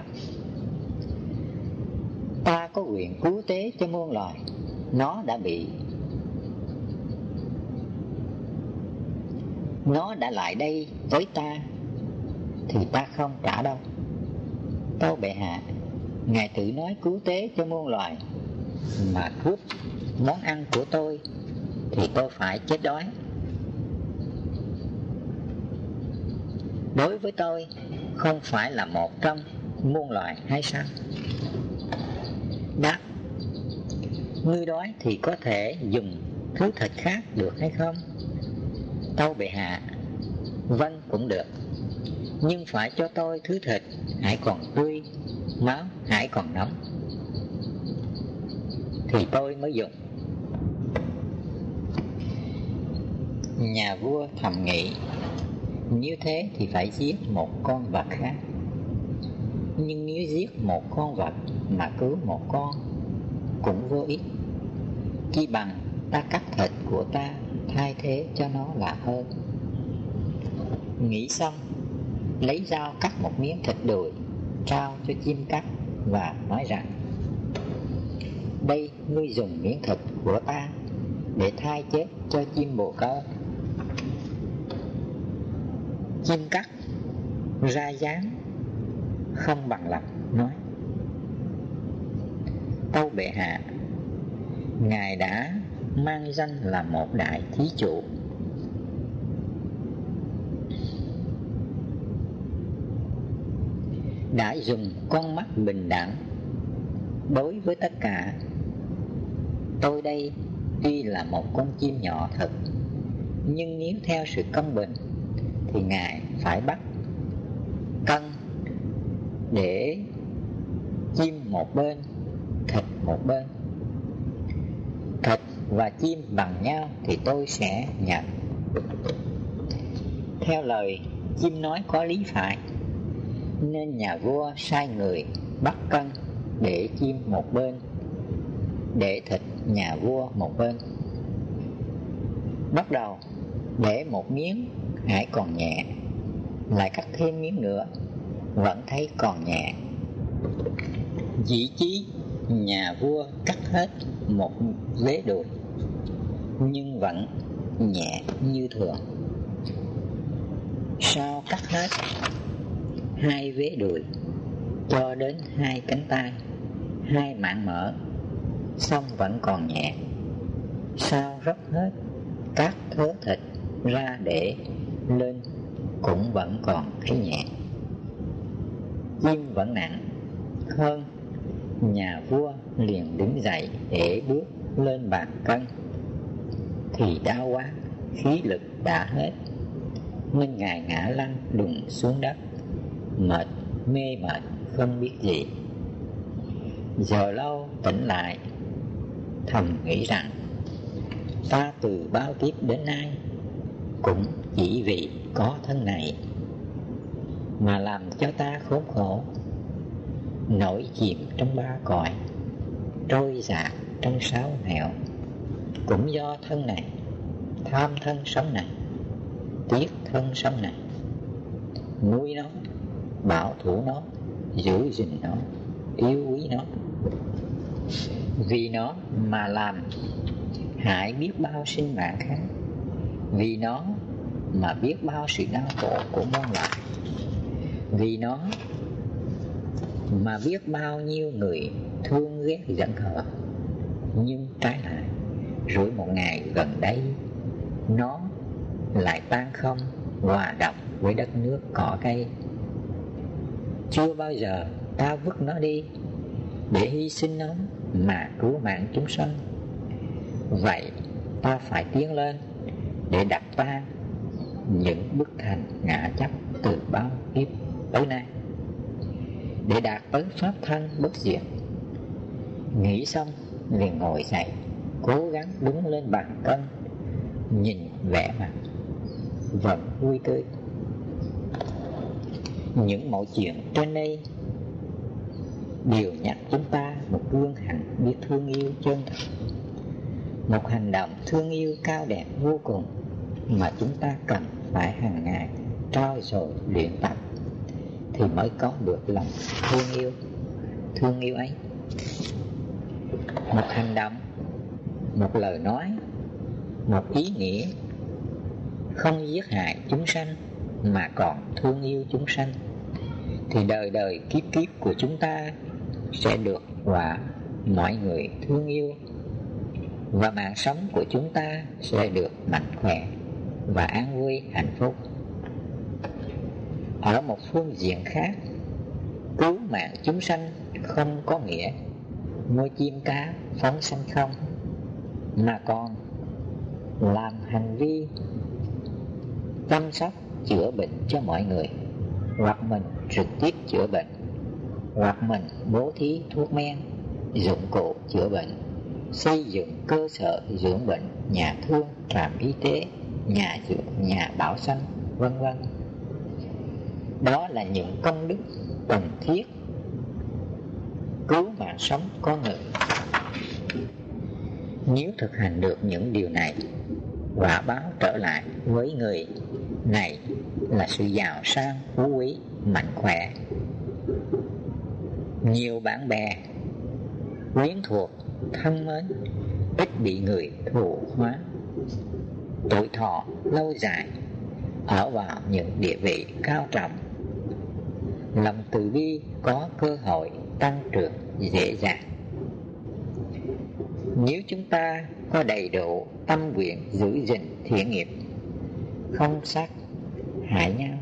ta có quyền cứu tế cho muôn loài, nó đã bị nó đã lại đây với ta thì ta không trả đâu. Tâu bệ hạ, ngài tự nói cứu tế cho muôn loài mà cướp món ăn của tôi thì tôi phải chết đói. Đối với tôi không phải là một trong muôn loài hay sao? Đáp: ngươi đói thì có thể dùng thứ thịt khác được hay không? Tâu bệ hạ, vâng cũng được, nhưng phải cho tôi thứ thịt hãy còn tươi, máu hãy còn nóng, thì tôi mới dùng. Nhà vua thầm nghĩ, nếu thế thì phải giết một con vật khác. Nhưng nếu giết một con vật mà cứu một con cũng vô ích, chi bằng ta cắt thịt của ta thay thế cho nó là hơn. Nghĩ xong, lấy dao cắt một miếng thịt đùi trao cho chim cắt và nói rằng: đây ngươi dùng miếng thịt của ta để thay chết cho chim bồ câu. Chim cắt ra dáng không bằng lòng nói: Tâu bệ hạ, ngài đã mang danh là một đại thí chủ, đã dùng con mắt bình đẳng đối với tất cả. Tôi đây tuy là một con chim nhỏ thật, nhưng nếu theo sự công bình thì ngài phải bắt cân để chim một bên, thịt một bên. Thịt và chim bằng nhau thì tôi sẽ nhận. Theo lời chim nói có lý phải, nên nhà vua sai người bắt cân để chim một bên, để thịt nhà vua một bên. Bắt đầu để một miếng hãy còn nhẹ, lại cắt thêm miếng nữa, vẫn thấy còn nhẹ. Dĩ chí nhà vua cắt hết một vế đùi, nhưng vẫn nhẹ như thường. Sau cắt hết hai vế đùi cho đến hai cánh tay, hai mảng mỡ, xong vẫn còn nhẹ. Sau róc hết các thớ thịt ra để lên, cũng vẫn còn thấy nhẹ. Chim vẫn nặng hơn. Nhà vua liền đứng dậy để bước lên bàn cân, thì đau quá, khí lực đã hết, nên ngài ngã lăn đùng xuống đất, mệt mê mệt không biết gì. Giờ lâu tỉnh lại, thầm nghĩ rằng ta từ bao kiếp đến nay cũng chỉ vì có thân này mà làm cho ta khốn khổ, nổi chìm trong ba cõi, trôi dạt trong sáu nẻo. Cũng do thân này, tham thân sống này, tiếc thân sống này, nuôi nó, bảo thủ nó, giữ gìn nó, yêu quý nó. Vì nó mà làm hại biết bao sinh mạng khác, vì nó mà biết bao sự đau khổ của muôn loài, vì nó mà biết bao nhiêu người thương ghét giận hờn. Nhưng trái lại, rồi một ngày gần đây, nó lại tan không, hòa đồng với đất nước cỏ cây. Chưa bao giờ ta vứt nó đi để hy sinh nó mà cứu mạng chúng sanh. Vậy ta phải tiến lên để đập tan những bức thành ngã chấp từ bao kiếp tới nay, để đạt tới pháp thân bất diệt. Nghĩ xong liền ngồi dậy, cố gắng đứng lên bàn cân, nhìn vẻ mặt vẫn vui tươi. Những mọi chuyện trên đây đều nhắc chúng ta một gương hạnh biết thương yêu chân thật, một hành động thương yêu cao đẹp vô cùng mà chúng ta cần phải hàng ngày trau dồi luyện tập thì mới có được lòng thương yêu. Thương yêu ấy, một hành động, một lời nói, một ý nghĩa không giết hại chúng sanh mà còn thương yêu chúng sanh, thì đời đời kiếp kiếp của chúng ta sẽ được quả mọi người thương yêu, và mạng sống của chúng ta sẽ được mạnh khỏe và an vui hạnh phúc. Ở một phương diện khác, cứu mạng chúng sanh không có nghĩa nuôi chim cá phóng sanh không, mà còn làm hành vi chăm sóc chữa bệnh cho mọi người, hoặc mình trực tiếp chữa bệnh, hoặc mình bố thí thuốc men, dụng cụ chữa bệnh, xây dựng cơ sở dưỡng bệnh, nhà thương, trạm y tế, nhà dưỡng, nhà bảo sanh, vân vân. Đó là những công đức cần thiết cứu mạng sống con người. Nếu thực hành được những điều này, quả báo trở lại với người này là sự giàu sang, phú quý, mạnh khỏe, nhiều bạn bè, quyến thuộc, thân mến, ít bị người thù hóa, tuổi thọ lâu dài, ở vào những địa vị cao trọng. Lòng từ bi có cơ hội tăng trưởng dễ dàng. Nếu chúng ta có đầy đủ tâm nguyện giữ gìn thiện nghiệp, không sát hại nhau,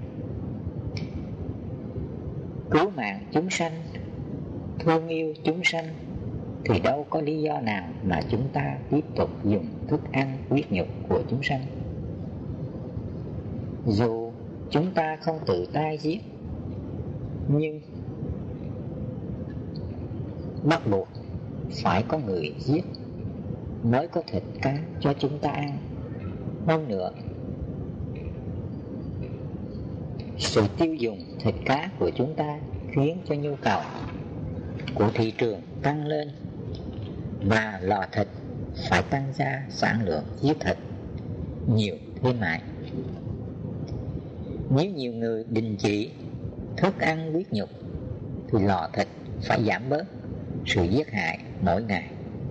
cứu mạng chúng sanh, thương yêu chúng sanh, thì đâu có lý do nào mà chúng ta tiếp tục dùng thức ăn huyết nhục của chúng sanh. Dù chúng ta không tự tay giết, nhưng bắt buộc phải có người giết mới có thịt cá cho chúng ta ăn. Hơn nữa, sự tiêu dùng thịt cá của chúng ta khiến cho nhu cầu của thị trường tăng lên, và lò thịt phải tăng gia sản lượng giết thịt nhiều thêm mãi. Nếu nhiều người đình chỉ thức ăn huyết nhục thì lò thịt phải giảm bớt sự giết hại mỗi ngày.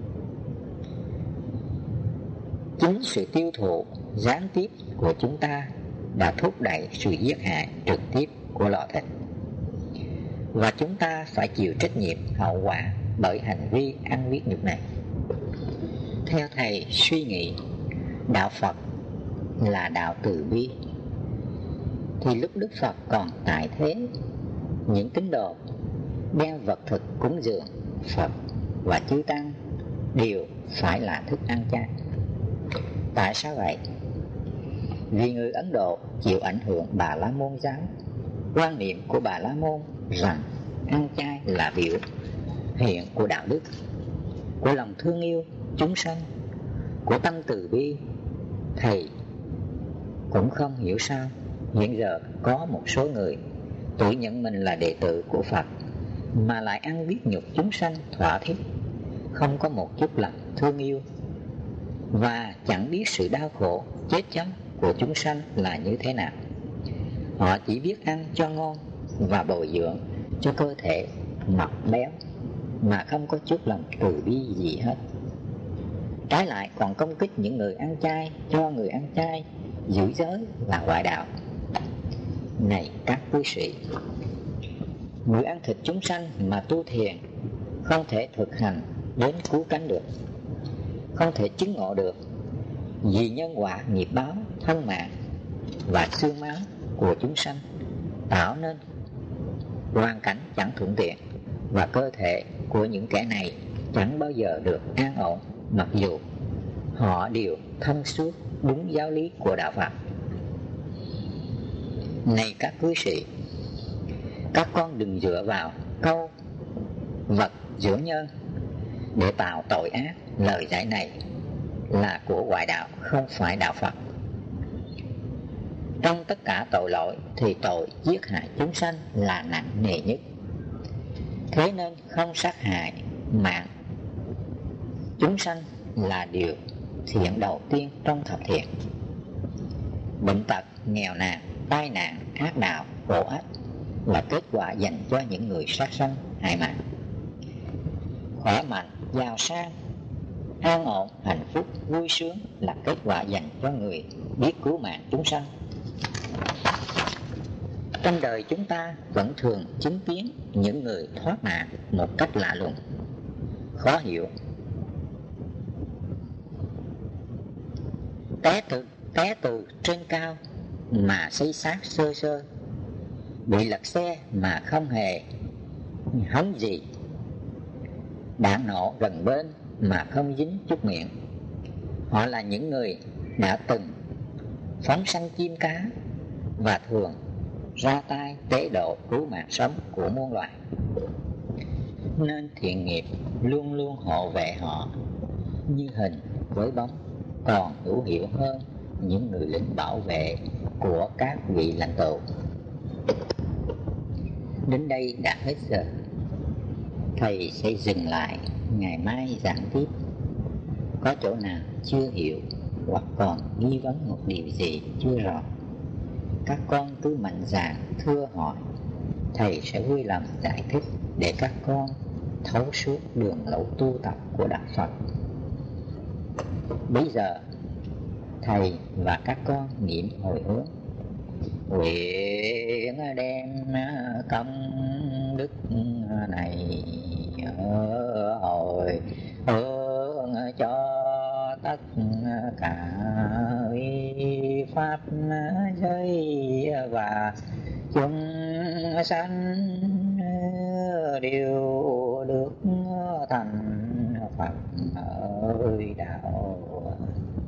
Chính sự tiêu thụ gián tiếp của chúng ta đã thúc đẩy sự giết hại trực tiếp của lò thịt, và chúng ta phải chịu trách nhiệm hậu quả bởi hành vi ăn huyết nhục này. Theo thầy suy nghĩ, đạo Phật là đạo từ bi, thì lúc Đức Phật còn tại thế, những tín đồ đem vật thực cúng dường Phật và chư tăng đều phải là thức ăn chay. Tại sao vậy? Vì người Ấn Độ chịu ảnh hưởng Bà La Môn giáo. Quan niệm của Bà La Môn rằng ăn chay là biểu hiện của đạo đức, của lòng thương yêu chúng sanh, của tâm từ bi. Thầy cũng không hiểu sao hiện giờ có một số người tự nhận mình là đệ tử của Phật mà lại ăn huyết nhục chúng sanh thỏa thích, không có một chút lòng thương yêu, và chẳng biết sự đau khổ chết chóc của chúng sanh là như thế nào. Họ chỉ biết ăn cho ngon và bồi dưỡng cho cơ thể mập béo, mà không có chút lòng từ bi gì hết. Trái lại còn công kích những người ăn chay, cho người ăn chay giữ giới là ngoại đạo. Này các quý sĩ, người ăn thịt chúng sanh mà tu thiền không thể thực hành đến cứu cánh được, không thể chứng ngộ được, vì nhân quả nghiệp báo thân mạng và xương máu của chúng sanh tạo nên hoàn cảnh chẳng thuận tiện, và cơ thể của những kẻ này chẳng bao giờ được an ổn, mặc dù họ đều thông suốt đúng giáo lý của đạo Phật. Này các quý sĩ, các con đừng dựa vào câu vật dưỡng nhân để tạo tội ác. Lời giải này là của ngoại đạo, không phải đạo Phật. Trong tất cả tội lỗi thì tội giết hại chúng sanh là nặng nề nhất. Thế nên không sát hại mạng chúng sanh là điều thiện đầu tiên trong thập thiện. Bệnh tật, nghèo nàn, tai nạn, ác đạo, khổ ách là kết quả dành cho những người sát sanh hại mạng. Khỏe mạnh, giàu sang, an ổn, hạnh phúc, vui sướng là kết quả dành cho người biết cứu mạng chúng sanh. Trong đời chúng ta vẫn thường chứng kiến những người thoát nạn một cách lạ lùng, khó hiểu. Té từ, té từ trên cao mà xây xác sơ sơ, bị lật xe mà không hề hấn gì, đạn nổ gần bên mà không dính chút miệng. Họ là những người đã từng phóng săn chim cá và thường ra tay tế độ cứu mạng sống của muôn loài, nên thiện nghiệp luôn luôn hộ vệ họ như hình với bóng, còn hữu hiệu hơn những người lính bảo vệ của các vị lãnh tụ. Đến đây đã hết giờ, thầy sẽ dừng lại, ngày mai giảng tiếp. Có chỗ nào chưa hiểu hoặc còn nghi vấn một điều gì chưa rõ, các con cứ mạnh dạn thưa hỏi, thầy sẽ vui lòng giải thích để các con thấu suốt đường lối tu tập của đạo Phật. Bây giờ thầy và các con niệm hồi hướng: nguyện đem công đức này hồi hướng cho tất cả uy pháp giới và chúng sanh đều được thành Phật ơi đạo.